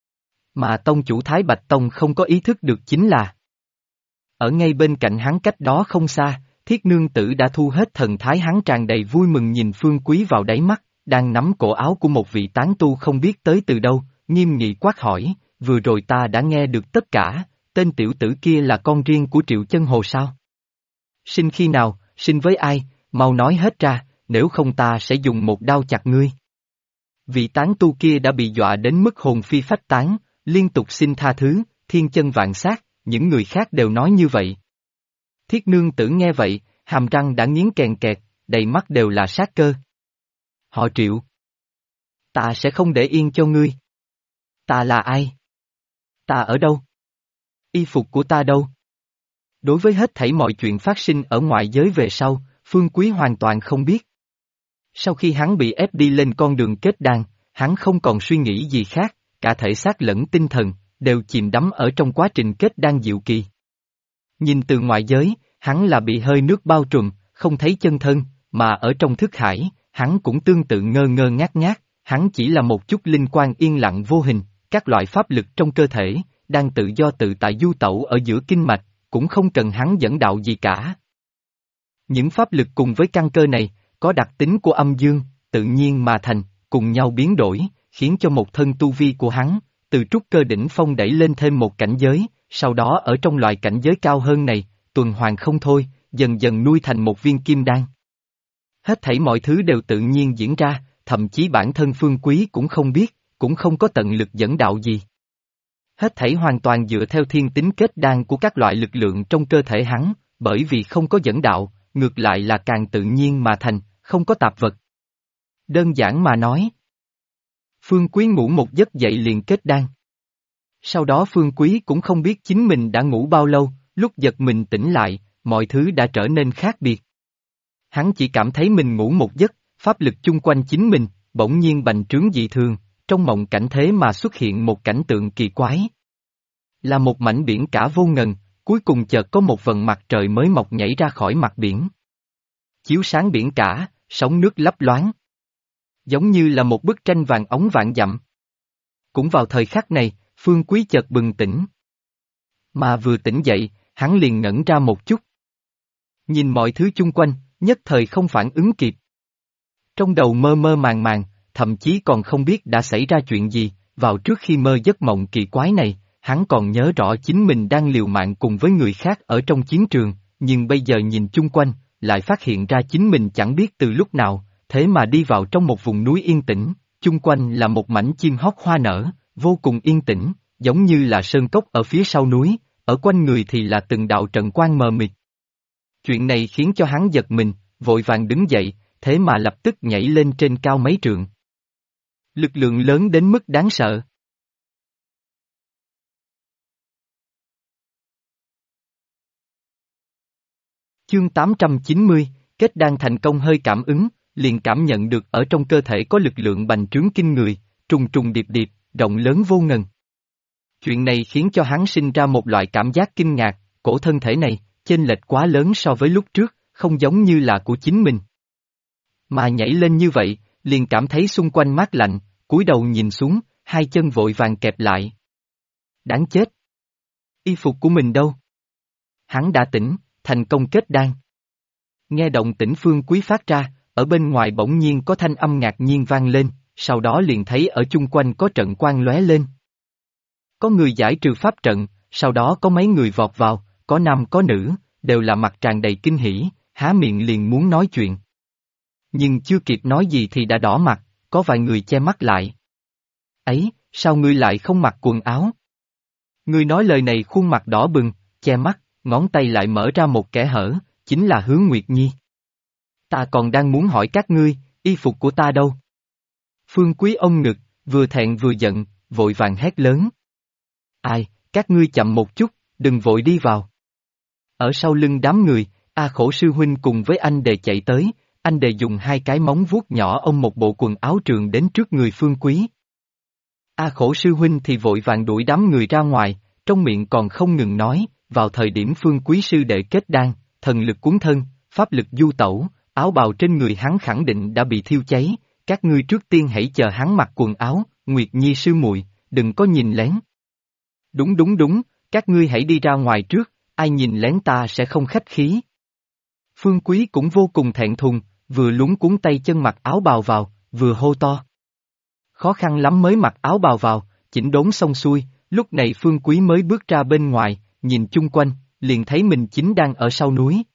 Mà tông chủ Thái Bạch Tông không có ý thức được chính là ở ngay bên cạnh hắn cách đó không xa, Thiết Nương Tử đã thu hết thần thái, hắn tràn đầy vui mừng nhìn Phương Quý vào đáy mắt, đang nắm cổ áo của một vị tán tu không biết tới từ đâu, nghiêm nghị quát hỏi, vừa rồi ta đã nghe được tất cả, tên tiểu tử kia là con riêng của Triệu Chân Hồ sao? Sinh khi nào, sinh với ai, mau nói hết ra, nếu không ta sẽ dùng một đao chặt ngươi. Vị tán tu kia đã bị dọa đến mức hồn phi phách tán, liên tục xin tha thứ, thiên chân vạn sát, những người khác đều nói như vậy. Thiết Nương Tử nghe vậy, hàm răng đã nghiến kèn kẹt, đầy mắt đều là sát cơ. Họ Triệu. Ta sẽ không để yên cho ngươi. Ta là ai? Ta ở đâu? Y phục của ta đâu? Đối với hết thảy mọi chuyện phát sinh ở ngoại giới về sau, Phương Quý hoàn toàn không biết. Sau khi hắn bị ép đi lên con đường kết đan, hắn không còn suy nghĩ gì khác, cả thể xác lẫn tinh thần, đều chìm đắm ở trong quá trình kết đan diệu kỳ. Nhìn từ ngoại giới, hắn là bị hơi nước bao trùm, không thấy chân thân, mà ở trong thức hải, hắn cũng tương tự ngơ ngơ ngác ngác, hắn chỉ là một chút linh quang yên lặng vô hình, các loại pháp lực trong cơ thể, đang tự do tự tại du tẩu ở giữa kinh mạch, cũng không cần hắn dẫn đạo gì cả. Những pháp lực cùng với căn cơ này, có đặc tính của âm dương, tự nhiên mà thành, cùng nhau biến đổi, khiến cho một thân tu vi của hắn, từ trúc cơ đỉnh phong đẩy lên thêm một cảnh giới, sau đó ở trong loại cảnh giới cao hơn này, tuần hoàn không thôi, dần dần nuôi thành một viên kim đan. Hết thảy mọi thứ đều tự nhiên diễn ra, thậm chí bản thân Phương Quý cũng không biết, cũng không có tận lực dẫn đạo gì. Hết thảy hoàn toàn dựa theo thiên tính kết đan của các loại lực lượng trong cơ thể hắn, bởi vì không có dẫn đạo, ngược lại là càng tự nhiên mà thành, không có tạp vật. Đơn giản mà nói, Phương Quý ngủ một giấc dậy liền kết đan. Sau đó Phương Quý cũng không biết chính mình đã ngủ bao lâu, lúc giật mình tỉnh lại, mọi thứ đã trở nên khác biệt. Hắn chỉ cảm thấy mình ngủ một giấc, pháp lực chung quanh chính mình, bỗng nhiên bành trướng dị thường, trong mộng cảnh thế mà xuất hiện một cảnh tượng kỳ quái. Là một mảnh biển cả vô ngần, cuối cùng chợt có một vầng mặt trời mới mọc nhảy ra khỏi mặt biển. Chiếu sáng biển cả, sóng nước lấp loáng. Giống như là một bức tranh vàng óng vạn dặm. Cũng vào thời khắc này, Phương Quý chợt bừng tỉnh. Mà vừa tỉnh dậy, hắn liền ngẩn ra một chút. Nhìn mọi thứ chung quanh, nhất thời không phản ứng kịp. Trong đầu mơ mơ màng màng, thậm chí còn không biết đã xảy ra chuyện gì, vào trước khi mơ giấc mộng kỳ quái này, hắn còn nhớ rõ chính mình đang liều mạng cùng với người khác ở trong chiến trường, nhưng bây giờ nhìn chung quanh, lại phát hiện ra chính mình chẳng biết từ lúc nào, thế mà đi vào trong một vùng núi yên tĩnh, chung quanh là một mảnh chim hót hoa nở, vô cùng yên tĩnh, giống như là sơn cốc ở phía sau núi, ở quanh người thì là từng đạo trận quang mờ mịt. Chuyện này khiến cho hắn giật mình, vội vàng đứng dậy, thế mà lập tức nhảy lên trên cao mấy trượng. Lực lượng lớn đến mức đáng sợ. Chương 890, kết đan thành công hơi cảm ứng, liền cảm nhận được ở trong cơ thể có lực lượng bành trướng kinh người, trùng trùng điệp điệp, rộng lớn vô ngần. Chuyện này khiến cho hắn sinh ra một loại cảm giác kinh ngạc, cổ thân thể này, chênh lệch quá lớn so với lúc trước, không giống như là của chính mình. Mà nhảy lên như vậy, liền cảm thấy xung quanh mát lạnh, cúi đầu nhìn xuống, hai chân vội vàng kẹp lại. Đáng chết! Y phục của mình đâu? Hắn đã tỉnh, thành công kết đan. Nghe động tĩnh Phương Quý phát ra, ở bên ngoài bỗng nhiên có thanh âm ngạc nhiên vang lên, sau đó liền thấy ở chung quanh có trận quang lóe lên. Có người giải trừ pháp trận, sau đó có mấy người vọt vào, có nam có nữ, đều là mặt tràn đầy kinh hỉ, há miệng liền muốn nói chuyện. Nhưng chưa kịp nói gì thì đã đỏ mặt, có vài người che mắt lại. Ấy, sao ngươi lại không mặc quần áo? Ngươi nói lời này khuôn mặt đỏ bừng, che mắt, ngón tay lại mở ra một kẽ hở, chính là Hứa Nguyệt Nhi. Ta còn đang muốn hỏi các ngươi, y phục của ta đâu? Phương Quý ôm ngực, vừa thẹn vừa giận, vội vàng hét lớn. Ai, các ngươi chậm một chút, đừng vội đi vào. Ở sau lưng đám người, A Khổ sư huynh cùng với anh Đề chạy tới, anh Đề dùng hai cái móng vuốt nhỏ ôm một bộ quần áo trường đến trước người Phương Quý. A Khổ sư huynh thì vội vàng đuổi đám người ra ngoài, trong miệng còn không ngừng nói, vào thời điểm Phương Quý sư đệ kết đan, thần lực cuốn thân, pháp lực du tẩu, áo bào trên người hắn khẳng định đã bị thiêu cháy, các ngươi trước tiên hãy chờ hắn mặc quần áo, Nguyệt Nhi sư muội, đừng có nhìn lén. Đúng đúng đúng, các ngươi hãy đi ra ngoài trước, ai nhìn lén ta sẽ không khách khí. Phương Quý cũng vô cùng thẹn thùng, vừa luống cuống tay chân mặc áo bào vào, vừa hô to. Khó khăn lắm mới mặc áo bào vào, chỉnh đốn xong xuôi, lúc này Phương Quý mới bước ra bên ngoài, nhìn chung quanh, liền thấy mình chính đang ở sau núi.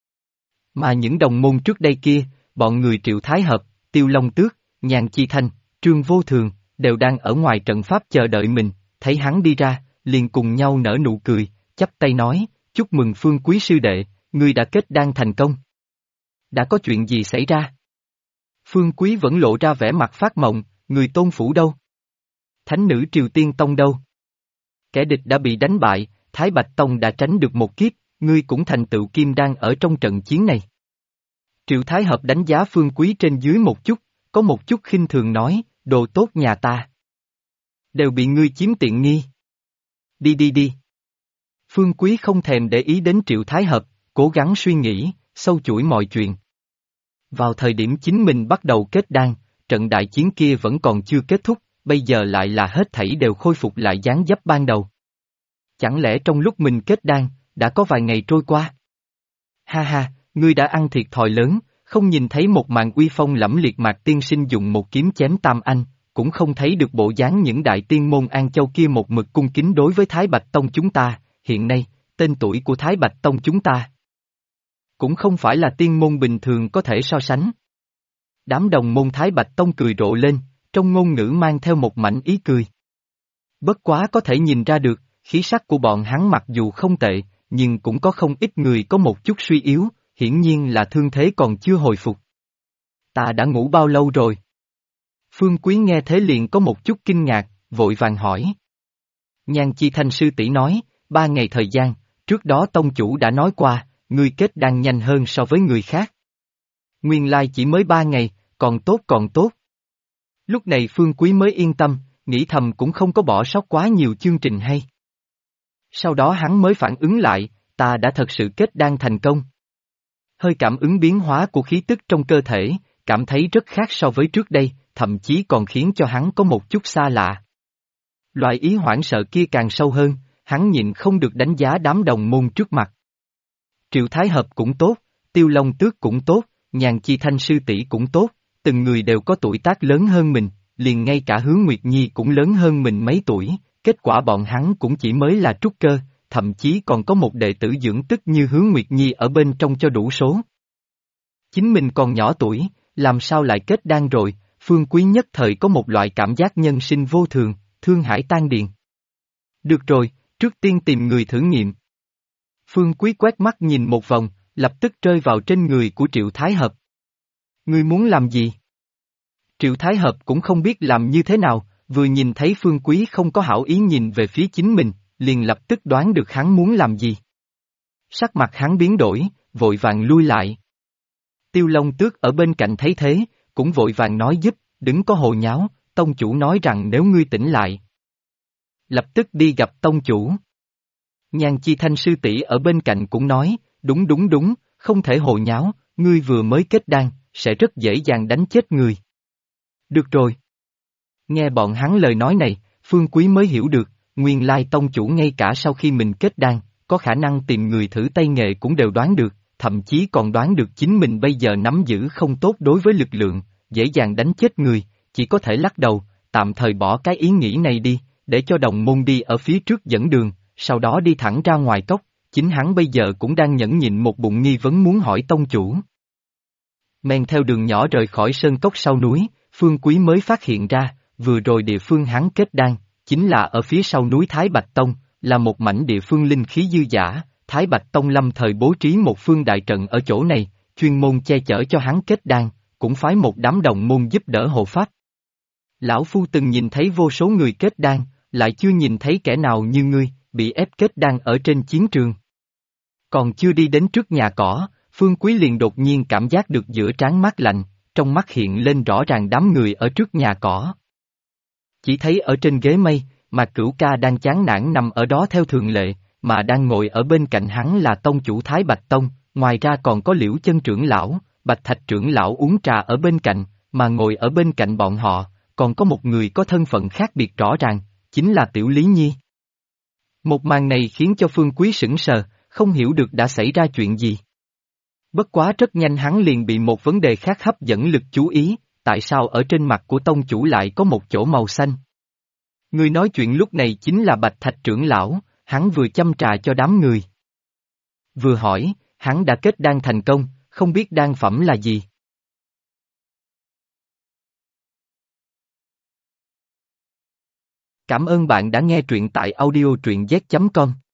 Mà những đồng môn trước đây kia, bọn người Triệu Thái Hợp, Tiêu Long Tước, Nhàn Chi Thanh, Trương Vô Thường, đều đang ở ngoài trận pháp chờ đợi mình, thấy hắn đi ra, liền cùng nhau nở nụ cười, chắp tay nói, chúc mừng Phương Quý sư đệ, ngươi đã kết đan thành công. Đã có chuyện gì xảy ra? Phương Quý vẫn lộ ra vẻ mặt phát mộng, người tôn phủ đâu? Thánh nữ Triều Tiên Tông đâu? Kẻ địch đã bị đánh bại, Thái Bạch Tông đã tránh được một kiếp, ngươi cũng thành tựu kim đan ở trong trận chiến này. Triệu Thái Hợp đánh giá Phương Quý trên dưới một chút, có một chút khinh thường nói, đồ tốt nhà ta. Đều bị ngươi chiếm tiện nghi. Đi đi đi. Phương Quý không thèm để ý đến Triệu Thái Hợp, cố gắng suy nghĩ, sâu chuỗi mọi chuyện. Vào thời điểm chính mình bắt đầu kết đan, trận đại chiến kia vẫn còn chưa kết thúc, bây giờ lại là hết thảy đều khôi phục lại dáng dấp ban đầu. Chẳng lẽ trong lúc mình kết đan, đã có vài ngày trôi qua? Ha ha, ngươi đã ăn thiệt thòi lớn, không nhìn thấy một màn uy phong lẫm liệt Mạc tiên sinh dùng một kiếm chém Tam Anh, cũng không thấy được bộ dáng những đại tiên môn An Châu kia một mực cung kính đối với Thái Bạch Tông chúng ta, hiện nay, tên tuổi của Thái Bạch Tông chúng ta cũng không phải là tiên môn bình thường có thể so sánh. Đám đồng môn Thái Bạch Tông cười rộ lên, trong ngôn ngữ mang theo một mảnh ý cười. Bất quá có thể nhìn ra được, khí sắc của bọn hắn mặc dù không tệ, nhưng cũng có không ít người có một chút suy yếu, hiển nhiên là thương thế còn chưa hồi phục. Ta đã ngủ bao lâu rồi? Phương Quý nghe thế liền có một chút kinh ngạc, vội vàng hỏi. Nhan Chi Thanh sư tỷ nói, 3 ngày thời gian, trước đó tông chủ đã nói qua, ngươi kết đan nhanh hơn so với người khác. Nguyên lai chỉ mới 3 ngày, còn tốt còn tốt. Lúc này Phương Quý mới yên tâm, nghĩ thầm cũng không có bỏ sót quá nhiều chương trình hay. Sau đó hắn mới phản ứng lại, ta đã thật sự kết đan thành công. Hơi cảm ứng biến hóa của khí tức trong cơ thể, cảm thấy rất khác so với trước đây, thậm chí còn khiến cho hắn có một chút xa lạ. Loại ý hoảng sợ kia càng sâu hơn, hắn nhịn không được đánh giá đám đồng môn trước mặt. Triệu Thái Hợp cũng tốt, Tiêu Long Tước cũng tốt, Nhàn Chi Thanh sư tỷ cũng tốt, từng người đều có tuổi tác lớn hơn mình, liền ngay cả Hứa Nguyệt Nhi cũng lớn hơn mình mấy tuổi, kết quả bọn hắn cũng chỉ mới là trúc cơ, thậm chí còn có một đệ tử dưỡng tức như Hứa Nguyệt Nhi ở bên trong cho đủ số. Chính mình còn nhỏ tuổi, làm sao lại kết đan rồi, Phương Quý nhất thời có một loại cảm giác nhân sinh vô thường, thương hải tan điền. Được rồi, trước tiên tìm người thử nghiệm. Phương Quý quét mắt nhìn một vòng, lập tức rơi vào trên người của Triệu Thái Hợp. Ngươi muốn làm gì? Triệu Thái Hợp cũng không biết làm như thế nào, vừa nhìn thấy Phương Quý không có hảo ý nhìn về phía chính mình, liền lập tức đoán được hắn muốn làm gì. Sắc mặt hắn biến đổi, vội vàng lui lại. Tiêu Long Tước ở bên cạnh thấy thế, cũng vội vàng nói giúp, đừng có hồ nháo, tông chủ nói rằng nếu ngươi tỉnh lại, lập tức đi gặp tông chủ. Nhan Chi Thanh sư tỷ ở bên cạnh cũng nói, đúng đúng đúng, không thể hồ nháo, ngươi vừa mới kết đan, sẽ rất dễ dàng đánh chết người. Được rồi. Nghe bọn hắn lời nói này, Phương Quý mới hiểu được, nguyên lai tông chủ ngay cả sau khi mình kết đan, có khả năng tìm người thử tay nghề cũng đều đoán được, thậm chí còn đoán được chính mình bây giờ nắm giữ không tốt đối với lực lượng, dễ dàng đánh chết người, chỉ có thể lắc đầu, tạm thời bỏ cái ý nghĩ này đi, để cho đồng môn đi ở phía trước dẫn đường, sau đó đi thẳng ra ngoài cốc, chính hắn bây giờ cũng đang nhẫn nhịn một bụng nghi vấn muốn hỏi tông chủ. Men theo đường nhỏ rời khỏi sơn cốc sau núi, Phương Quý mới phát hiện ra, vừa rồi địa phương hắn kết đan, chính là ở phía sau núi Thái Bạch Tông, là một mảnh địa phương linh khí dư dả, Thái Bạch Tông lâm thời bố trí một phương đại trận ở chỗ này, chuyên môn che chở cho hắn kết đan, cũng phái một đám đồng môn giúp đỡ hộ pháp. Lão Phu từng nhìn thấy vô số người kết đan, lại chưa nhìn thấy kẻ nào như ngươi, bị ép kết đan ở trên chiến trường. Còn chưa đi đến trước nhà cỏ, Phương Quý liền đột nhiên cảm giác được giữa trán mát lạnh, trong mắt hiện lên rõ ràng đám người ở trước nhà cỏ. Chỉ thấy ở trên ghế mây, mà Cửu Ca đang chán nản nằm ở đó theo thường lệ, mà đang ngồi ở bên cạnh hắn là tông chủ Thái Bạch Tông, ngoài ra còn có Liễu Chân trưởng lão, Bạch Thạch trưởng lão uống trà ở bên cạnh, mà ngồi ở bên cạnh bọn họ, còn có một người có thân phận khác biệt rõ ràng, chính là Tiểu Lý Nhi. Một màn này khiến cho Phương Quý sững sờ, không hiểu được đã xảy ra chuyện gì. Bất quá rất nhanh hắn liền bị một vấn đề khác hấp dẫn lực chú ý, tại sao ở trên mặt của tông chủ lại có một chỗ màu xanh? Người nói chuyện lúc này chính là Bạch Thạch trưởng lão, hắn vừa châm trà cho đám người. Vừa hỏi, hắn đã kết đan thành công, không biết đan phẩm là gì? Cảm ơn bạn đã nghe truyện tại audio truyện z.com.